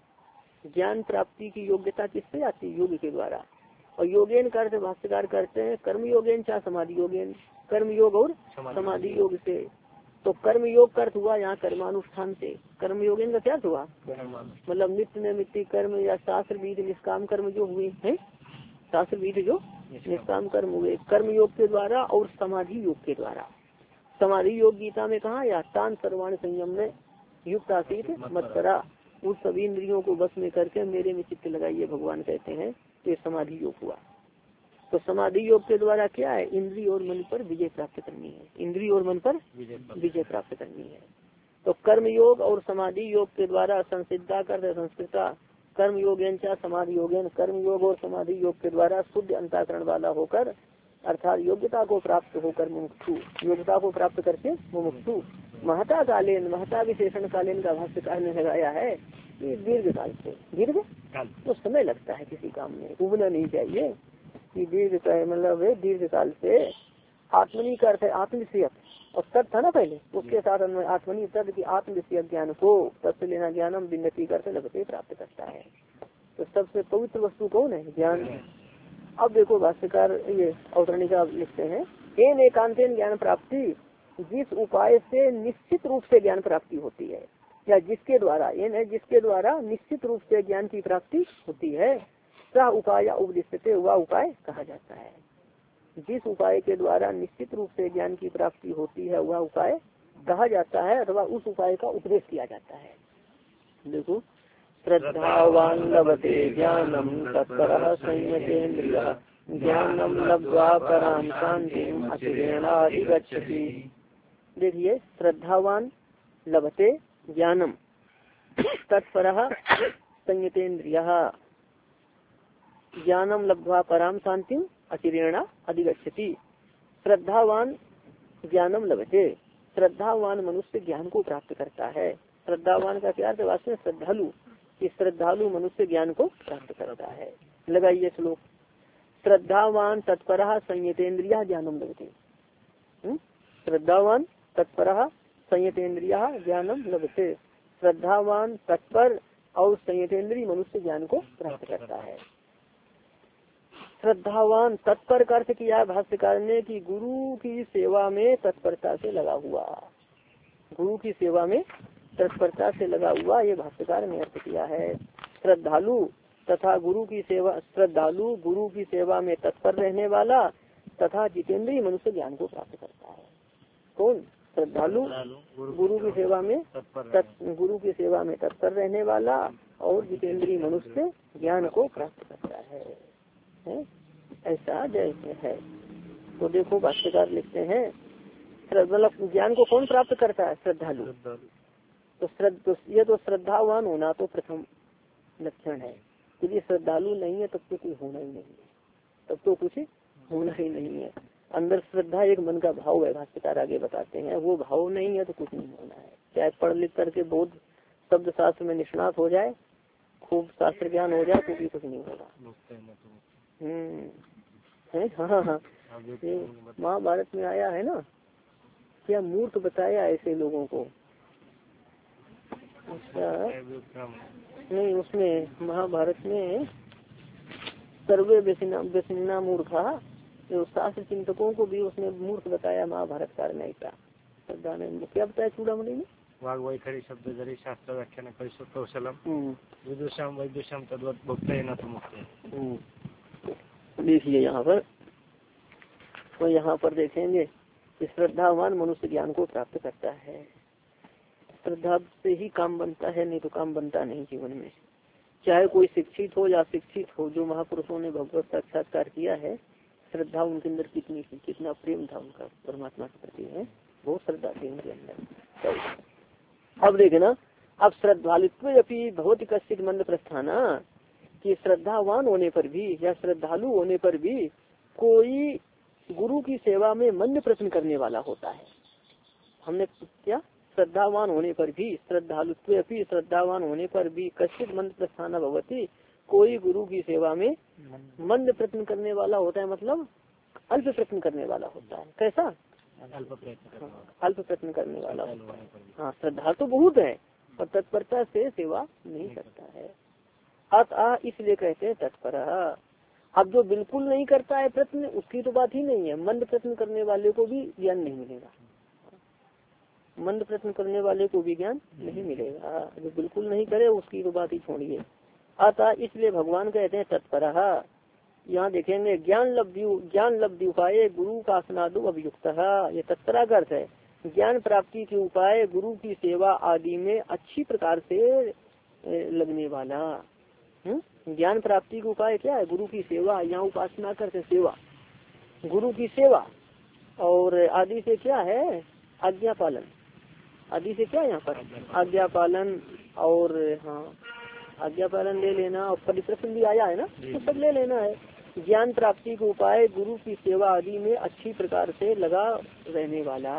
ज्ञान प्राप्ति की योग्यता किससे आती है? योग के द्वारा। और योगेन का अर्थ भाष्यकार करते हैं कर्म योगेन चाहे समाधि योगेन, कर्म योग और समाधि योग से। तो कर्म योग का अर्थ हुआ यहाँ कर्मानुष्ठान से। कर्म योगेन का क्या अर्थ हुआ? मतलब नित्य नैमित्तिक कर्म या शास्त्र विधि निष्काम कर्म जो हुए हैं, शास्त्र विधि जो निष्काम कर्म हुए कर्म योग के द्वारा और समाधि योग के द्वारा। समाधि योग गीता में कहा या तान सर्वाण संयम में युक्त आसीत मत करा, उस सभी इंद्रियों को बस में करके मेरे में चित्त लगाइए, भगवान कहते हैं। तो समाधि योग हुआ। तो समाधि योग के द्वारा क्या है? इंद्रिय और मन पर विजय प्राप्त करनी है, इंद्रिय और मन पर विजय प्राप्त करनी है। तो कर्म योग और समाधि योग के द्वारा संसिद्धा कर संस्कृता, कर्म योगेन चा समाधि योगेन, कर्म योग और समाधि योग के द्वारा शुद्ध अंतःकरण वाला होकर, अर्थात योग्यता को प्राप्त होकर मुमुक्षु, योग्यता को प्राप्त करके मुमुक्षु। महता कालीन, महता विशेषण कालीन का भाष्यकार ने लगाया है कि दीर्घ काल से, दीर्घ तो समय लगता है किसी काम में, उबना नहीं चाहिए कि दीर्घ का मतलब है दीर्घ काल से। आत्मनि का अर्थ है आत्मविषयक, और तत् था ना पहले, उसके साथ आत्मनि तद की आत्मविषयक ज्ञान को, तत् लेना ज्ञानम विन्नति करते लगते प्राप्त करता है। तो सबसे पवित्र वस्तु कौन है? ज्ञान। अब देखो भाष्यकार ये अवतरणिका लिखते हैं, एन एकांतेन ज्ञान प्राप्ति, जिस उपाय से निश्चित रूप से ज्ञान प्राप्ति होती है, या जिसके द्वारा, एन है जिसके द्वारा निश्चित रूप से ज्ञान की प्राप्ति होती है, सह उपाय उपदिश्यते, वह उपाय कहा जाता है। जिस उपाय के द्वारा निश्चित रूप से ज्ञान की प्राप्ति होती है वह उपाय कहा जाता है, अथवा उस उपाय का उपदेश किया जाता है। देखो, श्रद्धावान लभते ज्ञानम तत्परः संयतेन्द्रियः, ज्ञानम लब्ध्वा परां शांतिम् अचिरेणाधिगच्छति। देखिए, श्रद्धावान लभते ज्ञानम तत्परः संयतेन्द्रियः, ज्ञानम लब्ध्वा पराम शांतिम अचिरेणा अधिगच्छति। श्रद्धावान ज्ञानम लभते, श्रद्धावान मनुष्य ज्ञान को प्राप्त करता है। श्रद्धावान का क्या अर्थ? वास्तव में श्रद्धालु, इस श्रद्धालु मनुष्य ज्ञान को प्राप्त करता है। लगाइए श्लोक, श्रद्धावान तत्परः संयतेन्द्रियः ज्ञानम लभते। श्रद्धावान तत्परः संयतेन्द्रियः ज्ञानम लभते। श्रद्धावान तत्पर और संयतेन्द्रिय मनुष्य ज्ञान को प्राप्त करता है। श्रद्धावान तत्पर का अर्थ किया भाष्यकार ने कि गुरु की सेवा में तत्परता से लगा हुआ, गुरु की सेवा में तत्परता से लगा हुआ, ये भाष्यकार ने अर्थ किया है। श्रद्धालु तथा गुरु की सेवा, श्रद्धालु गुरु की सेवा में तत्पर रहने वाला तथा जितेंद्रीय मनुष्य ज्ञान को प्राप्त करता है। कौन? श्रद्धालु गुरु की सेवा में गुरु की सेवा में तत्पर रहने वाला और जितेंद्रीय मनुष्य ज्ञान को प्राप्त करता है, है? ऐसा जैसे है। तो देखो भाष्यकार लिखते हैं मतलब ज्ञान को कौन प्राप्त करता है? श्रद्धालु। तो श्रद्धा ये तो श्रद्धावान होना तो प्रथम लक्षण है। यदि श्रद्धालु नहीं है तब तो कुछ होना ही नहीं है, तब तो कुछ होना ही नहीं है। अंदर श्रद्धा एक मन का भाव है, भाष्यकार आगे बताते हैं, वो भाव नहीं है तो कुछ नहीं होना है। चाहे पढ़ लिख करके बहुत शब्द शास्त्र में निष्णात हो जाए, खूब शास्त्र ज्ञान हो जाए तो भी कुछ नहीं होगा। हम्म है हाँ हाँ महाभारत में आया है ना, क्या मूर्ख बताया ऐसे लोगों को। अच्छा नहीं, उसमें महाभारत में सर्वे व्यसनिना मूर्खा, तो शास्त्र चिंतकों को भी उसने मूर्ख बताया महाभारत कार ने। ऐसा श्रद्धा ने क्या बताया चूड़ामणि में? वाग वही खरी शब्द जरी शास्त्र व्याख्यान कौशलम विदुषाम वैदुषाम तद्वत भोक्ता न मुक्त। देखिए यहाँ पर, तो यहाँ पर देखेंगे कि श्रद्धावान मनुष्य ज्ञान को प्राप्त करता है। श्रद्धा से ही काम बनता है, नहीं तो काम बनता नहीं जीवन में। चाहे कोई शिक्षित हो या शिक्षित हो, जो महापुरुषों ने भगवत साक्षात्कार किया है, श्रद्धा उनके अंदर कितनी थी, कितना प्रेम था उनका परमात्मा के प्रति है, बहुत श्रद्धा थी उनके अंदर। अब देखना, अब श्रद्धालुत्व अपनी बहुत कश्चित मंद प्रस्थाना, कि श्रद्धावान होने पर भी या श्रद्धालु होने पर भी कोई गुरु की सेवा में मंद प्रश्न करने वाला होता है। हमने क्या, श्रद्धावान होने पर भी, श्रद्धालुत्व अपनी श्रद्धावान होने पर भी कश्चित मंद प्रस्थाना भवती, कोई गुरु की सेवा में मंद प्रश्न करने वाला होता है, मतलब अल्प प्रश्न करने वाला होता है। कैसा? अल्प प्रश्न करने वाला होता है। हाँ, श्रद्धा तो बहुत है पर तत्परता से सेवा नहीं करता है। अतः इसलिए कहते हैं तत्पर। अब जो बिल्कुल नहीं करता है प्रश्न, उसकी तो बात ही नहीं है। मंद प्रश्न करने वाले को भी ज्ञान नहीं मिलेगा, मंद प्रश्न करने वाले को भी ज्ञान नहीं मिलेगा। जो बिल्कुल नहीं करे उसकी तो बात ही छोड़िए। अतः इसलिए भगवान कहते हैं तत्पर। यहाँ देखेंगे ज्ञान लब्धि, ज्ञान लब्धि उपाय गुरु का स्नादु अभियुक्त। ये तत्परा का अर्थ है ज्ञान प्राप्ति के उपाय गुरु की सेवा आदि में अच्छी प्रकार से लगने वाला। ज्ञान प्राप्ति का उपाय क्या है? गुरु की सेवा। यहाँ उपासना करते सेवा, गुरु की सेवा, और आदि से क्या है? आज्ञा पालन। आदि से क्या है यहाँ पर? आज्ञा पालन। और हाँ, आज्ञा पालन ले लेना, और परिप्रश्न भी आया है ना, तो सब ले लेना है। ज्ञान प्राप्ति के उपाय गुरु की सेवा आदि में अच्छी प्रकार से लगा रहने वाला।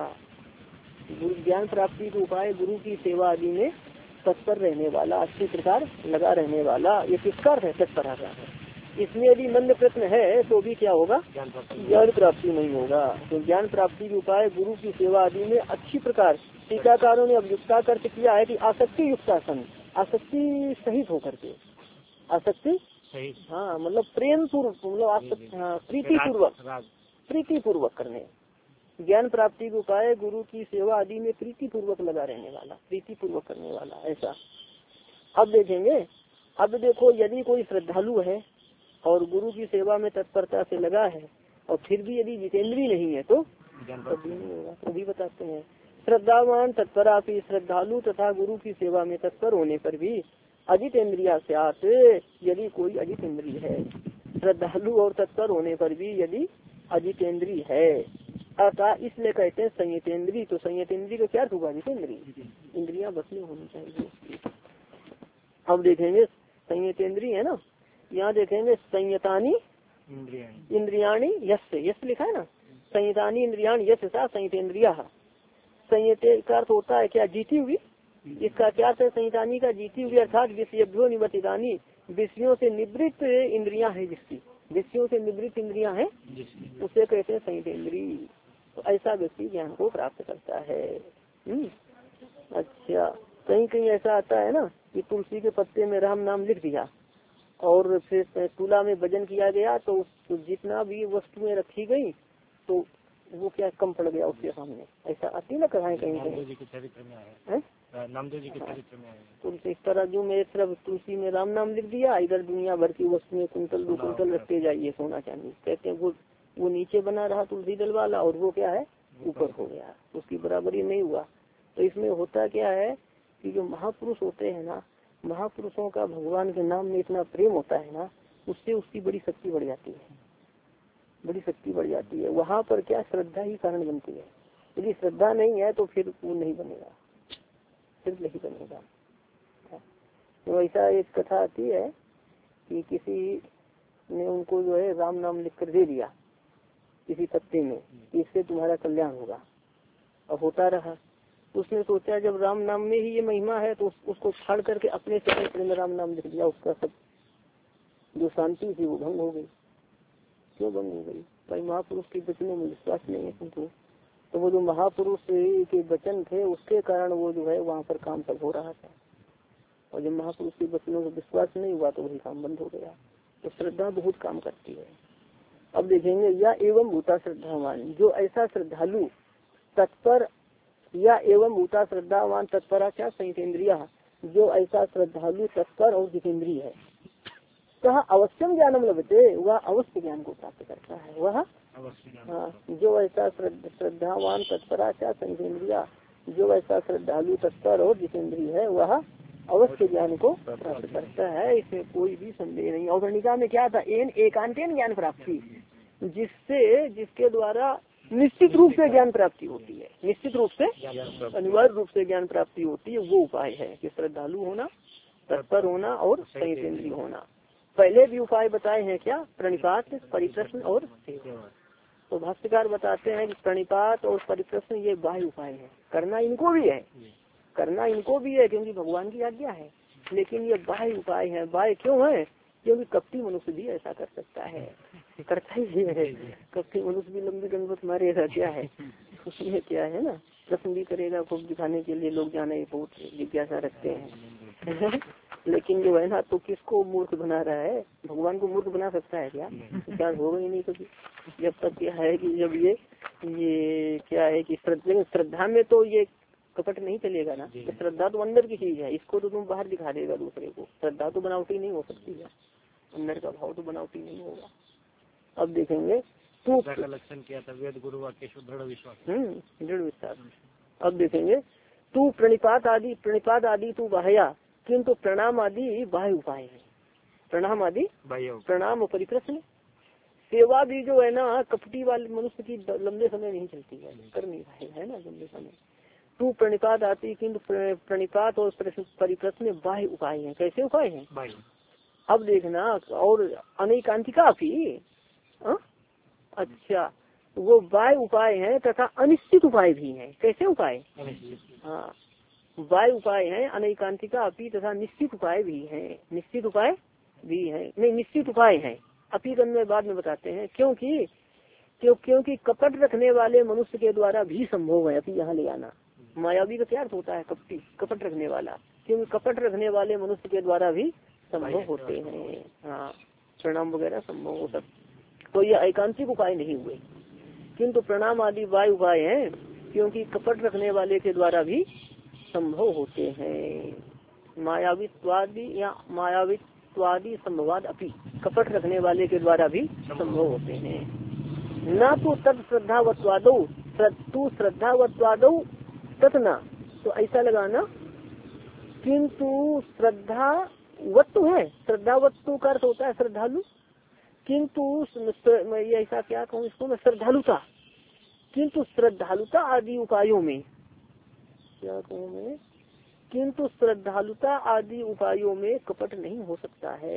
ज्ञान प्राप्ति के उपाय गुरु की सेवा आदि में तत्पर रहने वाला, अच्छी प्रकार लगा रहने वाला। ये किसका है? तत्पर है। इसमें यदि मंद प्रश्न है तो भी क्या होगा? ज्ञान प्राप्ति नहीं होगा। तो ज्ञान प्राप्ति के उपाय गुरु की सेवा आदि में अच्छी प्रकार, टीकाकारों ने अभियुक्ता अर्थ किया है कि आसक्ति युक्तासन, आसक्ति सहित होकर के, आसक्ति हाँ मतलब प्रेम पूर्वक, मतलब हाँ प्रीति पूर्वक, प्रीति पूर्वक करने। ज्ञान प्राप्ति के उपाय गुरु की सेवा आदि में प्रीति पूर्वक लगा रहने वाला, प्रीति पूर्वक करने वाला, ऐसा। अब देखेंगे, अब देखो यदि कोई श्रद्धालु है और गुरु की सेवा में तत्परता से लगा है और फिर भी यदि जितेंद्रीय नहीं है तो कभी नहीं होगा। तो भी बताते हैं श्रद्धावान तत्परा भी, श्रद्धालु तथा गुरु की सेवा में तत्पर होने पर भी अजित इंद्रिया स्यात्, यदि कोई अजित इंद्रिय है, श्रद्धालु और तत्पर होने पर भी यदि अजित इंद्रिय है। अतः इसलिए कहते हैं संयतेंद्रीय। तो संयतेंद्रीय का क्या हुआ? जितेंद्रीय, इंद्रियां बसनी होनी चाहिए। अब देखेंगे संयतेंद्रीय है ना, यहाँ देखेंगे संयतानी इंद्रियाणी यश, यश लिखा है ना, संयतानी इंद्रियाणी यश सा संयतेंद्रिया। संयते का अर्थ होता है क्या? जीती हुई। इसका क्या अर्थ है? संयतानी का जीती हुई, अर्थात विषयभ्यो निवर्तितानी, विषयों से निवृत्त इंद्रियां है जिसकी, विषयों से निवृत्त इंद्रियां हैं उसे कहते हैं संयतेंद्रीय। तो ऐसा व्यक्ति ज्ञान को प्राप्त करता है। हुँ? अच्छा, कहीं कहीं ऐसा आता है ना कि तुलसी के पत्ते में राम नाम लिख दिया और फिर तुला में वजन किया गया तो, तो जितना भी वस्तुएं रखी गई तो वो क्या कम पड़ गया उसके सामने। ऐसा आती ना कहानी कहीं कहीं चरित्र में है, नामदेव जी के चरित्र में है। तो इस तरह जो मेरे तरफ तुलसी में राम नाम लिख दिया, इधर दुनिया भर की वस्तुएं कुंतल दो कुंतल रखते जाइए सोना चांदी। कहते हैं वो वो नीचे बना रहा तुलसी दल वाला और वो क्या है ऊपर हो गया, उसकी बराबरी नहीं हुआ। तो इसमें होता क्या है कि जो महापुरुष होते हैं ना, महापुरुषों का भगवान के नाम में इतना प्रेम होता है ना, उससे उसकी बड़ी शक्ति बढ़ जाती है, बड़ी शक्ति बढ़ जाती है। वहाँ पर क्या श्रद्धा ही कारण बनती है। यदि श्रद्धा नहीं है तो फिर वो नहीं बनेगा, फिर नहीं बनेगा। तो ऐसा एक कथा आती है कि किसी ने उनको जो है राम नाम लिख कर दे दिया किसी पत्ते में, इससे तुम्हारा कल्याण होगा। अब होता रहा, उसने सोचा जब राम नाम में ही ये महिमा है तो उस, उसको फाड़ करके अपने चरित्र में राम नाम लिख दिया। उसका सब जो शांति थी वो भंग हो गई। क्यों भंग हो गई? भाई महापुरुष के वचनों में विश्वास नहीं है तुमको। तो वो जो महापुरुष के वचन थे उसके कारण वो जो है वहाँ पर काम सब हो रहा था, और जब महापुरुष के वचनों को विश्वास नहीं हुआ तो वही काम बंद हो गया। तो श्रद्धा बहुत काम करती है। अब देखेंगे या एवं भूता श्रद्धावान, जो ऐसा श्रद्धालु तत्पर, या एवं भूता श्रद्धावान तत्परा क्या संहितेन्द्रिया, जो ऐसा श्रद्धालु तत्पर और जितेंद्रिय है, कहा अवश्यम ज्ञानम लभते, वह अवश्य ज्ञान को प्राप्त करता है। वह हाँ, जो ऐसा श्रद्धावान तत्परा क्या संहितेन्द्रिया, जो ऐसा श्रद्धालु तत्पर और जितेंद्रिय है वह अवश्य ज्ञान को प्राप्त करता है, इसमें कोई भी संदेह नहीं। और वर्णिका में क्या था, एन एकांतेन ज्ञान प्राप्ति, जिससे जिसके द्वारा निश्चित रूप से ज्ञान प्राप्ति होती है, निश्चित रूप से अनिवार्य रूप से ज्ञान प्राप्ति होती है, वो उपाय है कि श्रद्धालु होना, तत्पर होना और संयतेंद्रिय होना। पहले भी उपाय बताए हैं क्या, प्रणिपात, परिप्रश्न और सेवा। तो भाष्यकार बताते हैं कि प्रणिपात और परिप्रश्न ये बाह्य उपाय है, करना इनको भी है, करना इनको भी है क्योंकि भगवान की आज्ञा है, लेकिन ये बाह्य उपाय है। बाह्य क्यों है? क्योंकि कपटी मनुष्य भी ऐसा कर सकता है, करता ही है। कपटी मनुष्य भी लंबी दंडवत मारेगा क्या है, उसमें क्या है ना, प्रश्न भी करेगा खूब दिखाने के लिए, लोग जाने बहुत जिज्ञासा रखते हैं। लेकिन जो है ना तो किसको मूर्ख बना रहा है, भगवान को मूर्ख बना सकता है क्या? क्या होगा ही नहीं कभी। जब तक क्या है कि जब ये ये क्या है कि श्रद्धा में तो ये कपट नहीं चलेगा ना। तो श्रद्धा तो अंदर की चीज है, इसको तो तुम बाहर दिखा देगा दूसरे को। श्रद्धा तो बनावटी नहीं हो सकती है, अंदर का भाव तो बनावटी नहीं होगा। अब देखेंगे तू का लक्षण किया था वेद गुरु वाक्य दृढ़ विश्वास, हम्म दृढ़ विश्वास। अब देखेंगे तू प्रणिपात आदि, प्रणिपात आदि तू बाह्या, किंतु प्रणाम आदि बाह्य उपाय है। प्रणाम आदि प्रणाम और परिप्रश्न, सेवा भी जो है ना कपटी वाले मनुष्य की लंबे समय नहीं चलती है, करनी है ना लंबे समय। तू प्रणिपात आती, किंतु प्रणिपात और परिप्रश्न बाह्य उपाय है। कैसे उपाय है? अब देखना, और अनैकांतिका भी अच्छा वो बाह्य उपाय है तथा अनिश्चित उपाय भी है। कैसे उपाय? हाँ, बाह्य उपाय है अनैकांतिका अपी तथा निश्चित उपाय भी है। निश्चित उपाय भी है, नहीं निश्चित उपाय है, अपी में बाद में बताते हैं। क्योंकि क्यों क्योंकि कपट रखने वाले मनुष्य के द्वारा भी संभव है। अभी यहाँ ले आना, मायावी का क्या अर्थ होता है? कपटी, कपट रखने वाला। क्योंकि कपट रखने वाले मनुष्य के द्वारा भी संभव होते हैं। हाँ, प्रणाम वगैरह संभव हो सकते, तो ये एकांतिक उपाय नहीं हुए। किंतु प्रणाम आदि बाह्य उपाय है, क्योंकि कपट रखने वाले के द्वारा भी संभव होते हैं। मायावित्वादि या मायावित्वादि संभवाद अपि, कपट रखने वाले के द्वारा भी संभव होते हैं। न तो तत् श्रद्धावत्वादो, तू श्रद्धावत्वादो ततना, तो ऐसा लगाना, किंतु श्रद्धा वत्तु है, श्रद्धावत्तु का अर्थ होता है श्रद्धालु, किंतु ये ऐसा क्या कहूँ इसको मैं, श्रद्धालुता, किंतु श्रद्धालुता आदि उपायों में क्या कहूँ मैं, किंतु श्रद्धालुता आदि उपायों में कपट नहीं हो सकता है।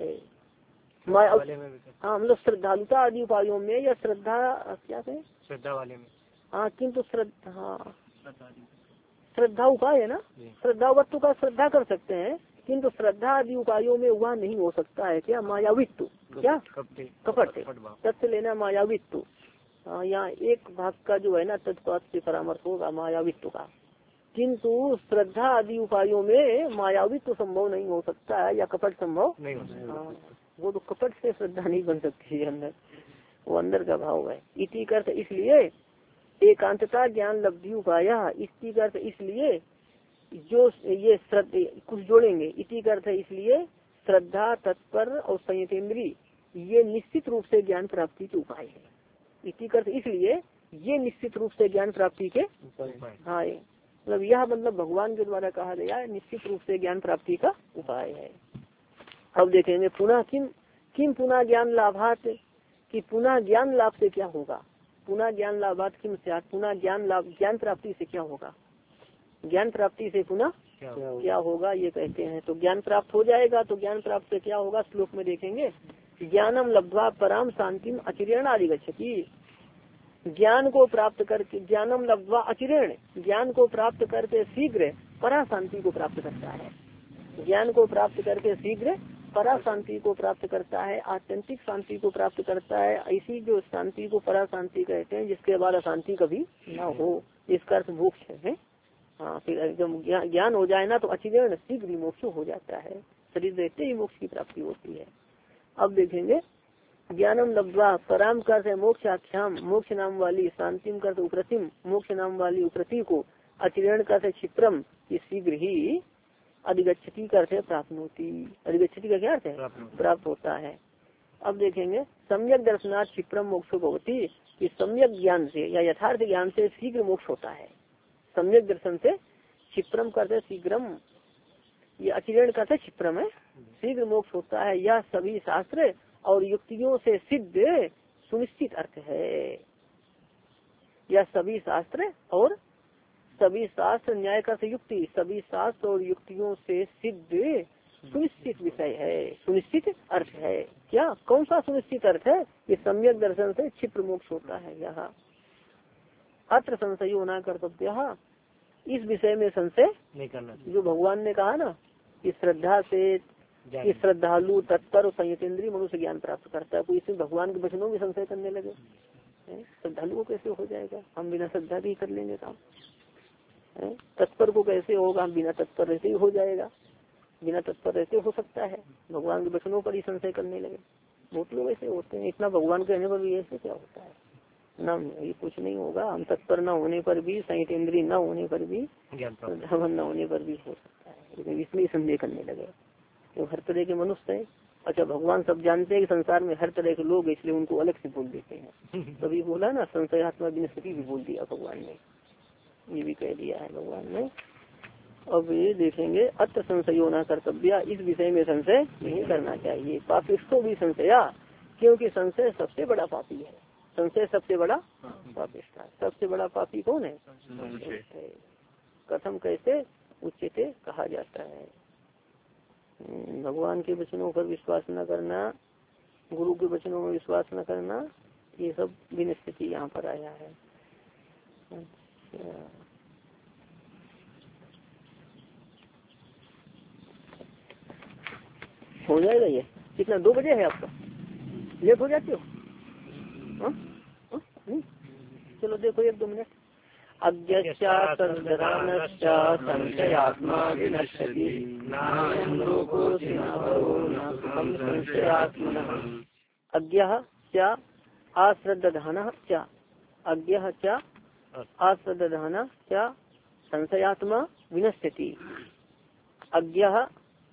हाँ, मतलब श्रद्धालुता आदि उपायों में या श्रद्धा क्या कहें, श्रद्धा वाले में। हाँ, किंतु श्रद्धा, हाँ श्रद्धा उपाय है ना, श्रद्धावत्व का श्रद्धा कर सकते हैं, किंतु श्रद्धा आदि उपायों में वह नहीं हो सकता है। क्या? मायावित्व, क्या कपट, तथ्य लेना मायावित्व। हाँ, यहाँ एक भाग का जो है ना तत्पात से परामर्श होगा मायावित्व का, किंतु श्रद्धा आदि उपायों में मायावी तो संभव नहीं हो सकता है, या कपट संभव नहीं हो सकता। हाँ, वो तो कपट से श्रद्धा नहीं बन सकती है, अंदर वो अंदर का भाव है। इति का अर्थ इसलिए एकांतता ज्ञान लब्धि उपाय, इसी का अर्थ इसलिए जो ये श्रद्धा कुछ जोड़ेंगे, इति का अर्थ इसलिए श्रद्धा तत्पर और संयतेंद्री ये निश्चित रूप से ज्ञान प्राप्ति के उपाय है। इति का अर्थ इसलिए ये निश्चित रूप से ज्ञान प्राप्ति के हाँ, मतलब यह मतलब भगवान के द्वारा कहा गया है निश्चित रूप से ज्ञान प्राप्ति का उपाय है। अब देखेंगे पुनः किम किम पुनः ज्ञान लाभात, कि पुनः ज्ञान लाभ से क्या होगा। पुनः ज्ञान लाभात किम से, पुनः ज्ञान लाभ ज्ञान प्राप्ति से क्या होगा, ज्ञान प्राप्ति से पुनः क्या, क्या होगा ये कहते हैं। तो ज्ञान प्राप्त हो जाएगा, तो ज्ञान प्राप्त से क्या होगा श्लोक में देखेंगे। ज्ञानम लब्ध्वा पराम शांतिम अचिरेण अधिगच्छति, ज्ञान को प्राप्त करके ज्ञानम लब्ध्वा अचिरेण, ज्ञान को प्राप्त करके शीघ्र परा शांति को प्राप्त करता है। ज्ञान को प्राप्त करके शीघ्र परा शांति को प्राप्त करता है, आत्यंतिक शांति को प्राप्त करता है। ऐसी जो शांति को परा शांति कहते हैं जिसके बाद अशांति कभी न हो, इसका अर्थ मोक्ष है। हाँ, फिर जब ज्ञान हो जाए ना तो अचिरेण शीघ्र ही मोक्ष हो जाता है, शरीर रहते ही मोक्ष की प्राप्ति होती है। अब देखेंगे ज्ञानम लब्ध्वा पराम कर मोक्ष आख्याम, मोक्ष नाम वाली, शांतिम कर उपरतिम, मोक्ष नाम वाली उपरति को, अचिरेण कर क्षिप्रम की शीघ्र ही, अधिगच्छति करते प्राप्नोति, अधिगच्छति का क्या अर्थ है प्राप्त होता है। अब देखेंगे सम्यक दर्शनार्थ क्षिप्रम मोक्षो भवति, कि सम्यक ज्ञान से या यथार्थ ज्ञान से शीघ्र मोक्ष होता है। सम्यक दर्शन से क्षिप्रम करते शीघ्रम, ये अचिरेण करते क्षिप्रम है, शीघ्र मोक्ष होता है। यह सभी शास्त्र और युक्तियों से सिद्ध सुनिश्चित अर्थ है। यह सभी शास्त्र और सभी शास्त्र न्याय का से युक्ति, सभी शास्त्र और युक्तियों से सिद्ध सुनिश्चित विषय है, सुनिश्चित अर्थ है। क्या कौन सा सुनिश्चित अर्थ है, कि सम्यक दर्शन से क्षिप्र मोक्ष होता है। यहाँ अत्र संशयो न कर्तव्य, इस विषय में संशय नहीं करना। जो भगवान ने कहा ना कि श्रद्धा से कि श्रद्धालु तत्पर संयतेंद्रीय मनुष्य ज्ञान प्राप्त करता है, तो इसमें भगवान के वचनों में संशय करने लगे। श्रद्धालु को कैसे हो जाएगा, हम बिना श्रद्धा भी कर लेंगे काम। तत्पर को कैसे होगा, हम बिना तत्पर रहते ही हो जाएगा, बिना तत्पर रहते हो सकता है। भगवान के वचनों पर ही संशय करने लगे। बहुत लोग ऐसे होते हैं, इतना भगवान कहने पर भी ऐसे क्या होता है ना, ये कुछ नहीं होगा। हम तत्पर न होने पर भी, संयतेंद्रीय न होने पर भी, श्रद्धावान न होने पर भी हो सकता है, लेकिन इसमें संदेह करने लगे। तो हर तरह के मनुष्य है। अच्छा, भगवान सब जानते हैं कि संसार में हर तरह के लोग, इसलिए उनको अलग से बोल देते हैं। तभी बोला ना संशयात्मा विनस्पति भी बोल दिया भगवान ने, ये भी कह दिया है भगवान ने। अब ये देखेंगे अत्र संशयो न कर्तव्य, इस विषय में संशय नहीं करना चाहिए। पापिष्ठो भी संशया, क्योंकि संशय सबसे बड़ा पापी है। संशय सबसे बड़ा पापिष्ठ है। सबसे बड़ा पापी कौन है, कथम कैसे उच्चते कहा जाता है। भगवान के वचनों पर विश्वास न करना, गुरु के वचनों में विश्वास न करना, ये सब विनस्पति यहाँ पर आया है। अच्छा, हो जाएगा ये। कितना दो बजे है आपका, लेट हो जाते हो? हा? हा? चलो देखो एक दो मिनट। संशयात्मा विनश्यति अज्ञः च आश्रद्धानः च, अज्ञः च आश्रद्धानः च संशयात्मा विनश्यति। अज्ञः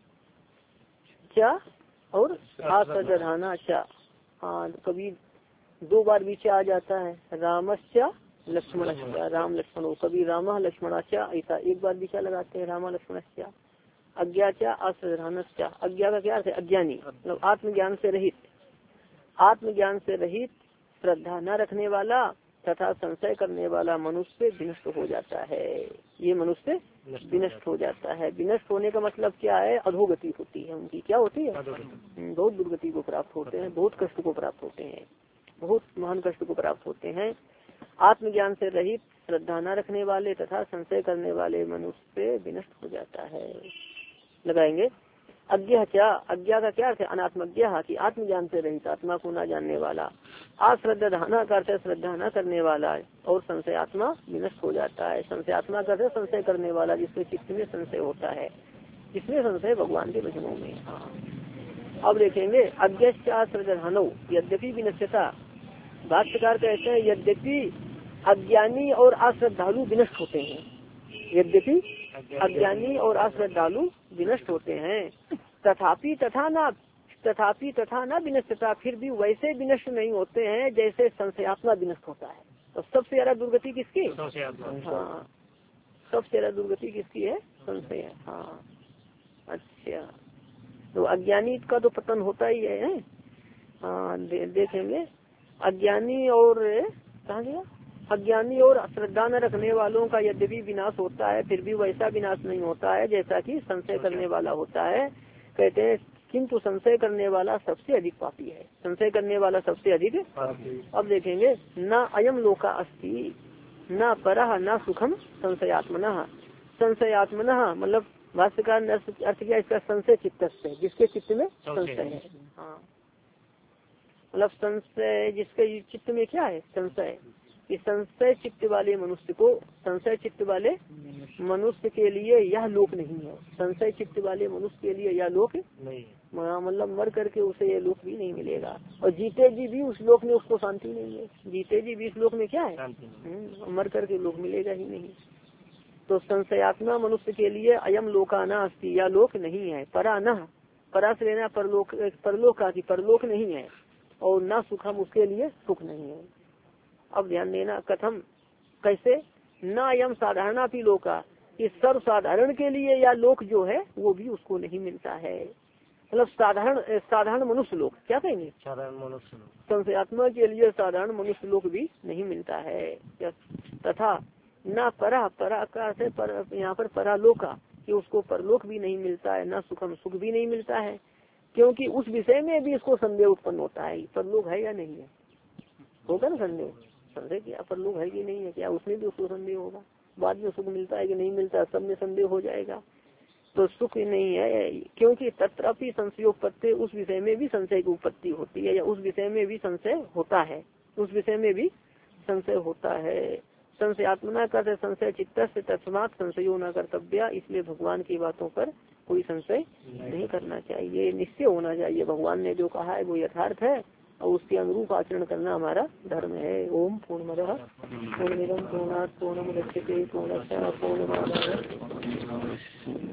च और आश्रद्धानः च, हाँ कभी दो बार बीच आ जाता है। रामश्च लक्ष्मण, राम लक्ष्मण हो, कभी राम लक्ष्मणाचा, ऐसा एक बार बीचा लगाते हैं राम लक्ष्मणस्य। अज्ञाचा आश्रद्धानश्च, अज्ञा का क्या अर्थ है, अज्ञानी, मतलब आत्मज्ञान से रहित, आत्मज्ञान से रहित, श्रद्धा न रखने वाला तथा संशय करने वाला मनुष्य विनष्ट हो जाता है। ये मनुष्य विनष्ट हो जाता है। विनष्ट होने का मतलब क्या है, अधोगति होती है उनकी। क्या होती है, बहुत दुर्गति को प्राप्त होते हैं, बहुत कष्ट को प्राप्त होते हैं, बहुत महान कष्ट को प्राप्त होते हैं। आत्मज्ञान से रहित, श्रद्धा न रखने वाले तथा संशय करने वाले मनुष्य विनष्ट हो जाता है। लगाएंगे अज्ञा क्या, अज्ञा का क्या अर्थ है, अनात्मज्ञा की आत्मज्ञान से रहित, आत्मा को न जानने वाला। अश्रद्धाना का अर्थ है श्रद्धा न करने वाला, और संशयात्मा विनष्ट हो जाता है। संशयात्मा का अर्थ है संशय करने वाला, जिसके चित्त में संशय होता है, जिसमें संशय भगवान के वचनों में। हाँ अब देखेंगे अज्ञाश्रद्धानो यद्यपि विनश्यता, भाष्यकार कहते हैं यद्यपि अज्ञानी और अश्रद्धालु विनष्ट होते हैं, यद्यपि अज्ञानी और अश्रद्धालु विनष्ट होते हैं, तथापि तथा ना तथापि तथा ना विनष्टता, फिर भी वैसे विनष्ट नहीं होते हैं जैसे संशयात्मा विनष्ट होता है। तो सबसे ज्यादा दुर्गति किसकी, हाँ सबसे ज्यादा दुर्गति किसकी है, संशय। हाँ अच्छा, तो अज्ञानी का तो पतन होता ही है। हाँ दे, देखेंगे अज्ञानी और कहाँ गया, अज्ञानी और श्रद्धा न रखने वालों का यद्यपि विनाश होता है, फिर भी वैसा विनाश नहीं होता है जैसा कि संशय करने वाला होता है। कहते हैं किंतु संशय करने वाला सबसे अधिक पापी है, संशय करने वाला सबसे अधिक। अब देखेंगे न अयम लोका अस्ति न परः न सुखम संशयात्मनः, संशयात्मनः मतलब भाष्यकार ने अर्थ किया इसका संशय चित्त से, जिसके चित्त में संशय है। हाँ मतलब संशय जिसके चित्त में क्या है, संशय। कि संशय चित्त वाले मनुष्य को, संशय चित्त वाले मनुष्य के लिए यह लोक नहीं है, संशय चित्त वाले मनुष्य के लिए यह लोक नहीं, मतलब मर करके उसे यह लोक भी नहीं मिलेगा, और जीते जी भी उस लोक में उसको शांति नहीं है, जीते जी भी इस लोक में क्या है, मर करके लोक मिलेगा ही नहीं। तो संशयात्मा मनुष्य के लिए अयम लोकाना अस्ति, यह लोक नहीं है, परा न, परा से लेना परलोक, परलोक का परलोक नहीं है, और न सुखम उसके लिए सुख नहीं है। अब ध्यान देना कथम कैसे, न अयम साधारणा भी लोका, कि सर्व साधारण के लिए या लोक जो है वो भी उसको नहीं मिलता है, मतलब साधारण साधारण मनुष्य लोक क्या कहेंगे, साधारण मनुष्य लोक, संशयात्मा के लिए साधारण मनुष्य लोक भी नहीं मिलता है। तथा न परा, परा का से पर, यहाँ पर परालोका कि उसको परलोक भी नहीं मिलता है, न सुखम सुख भी नहीं मिलता है, क्योंकि उस विषय में भी इसको संदेह उत्पन्न होता है, परलोक है या नहीं है, होगा ना संदेह, संदेह क्या परलोक है कि नहीं है, क्या उसमें भी उसको संदेह होगा, बाद में सुख मिलता है कि नहीं मिलता, सब में संदेह हो जाएगा। तो सुख नहीं है, क्योंकि तत्रापि संशयोत्पत्ति, उस विषय में भी संशय की उत्पत्ति होती है, या उस विषय में भी संशय होता है, उस विषय में भी संशय होता है। संशयात्मना कर संशय चित्त से तस्मात् संशयो न कर्तव्य, इसलिए भगवान की बातों पर कोई संशय नहीं करना चाहिए, निश्चय होना चाहिए, भगवान ने जो कहा है वो यथार्थ है, और उसके अनुरूप आचरण करना हमारा धर्म है। ओम पूर्णमदः पूर्णमिदं पूर्णात् पूर्णमुदच्यते पूर्णस्य पूर्णमादाय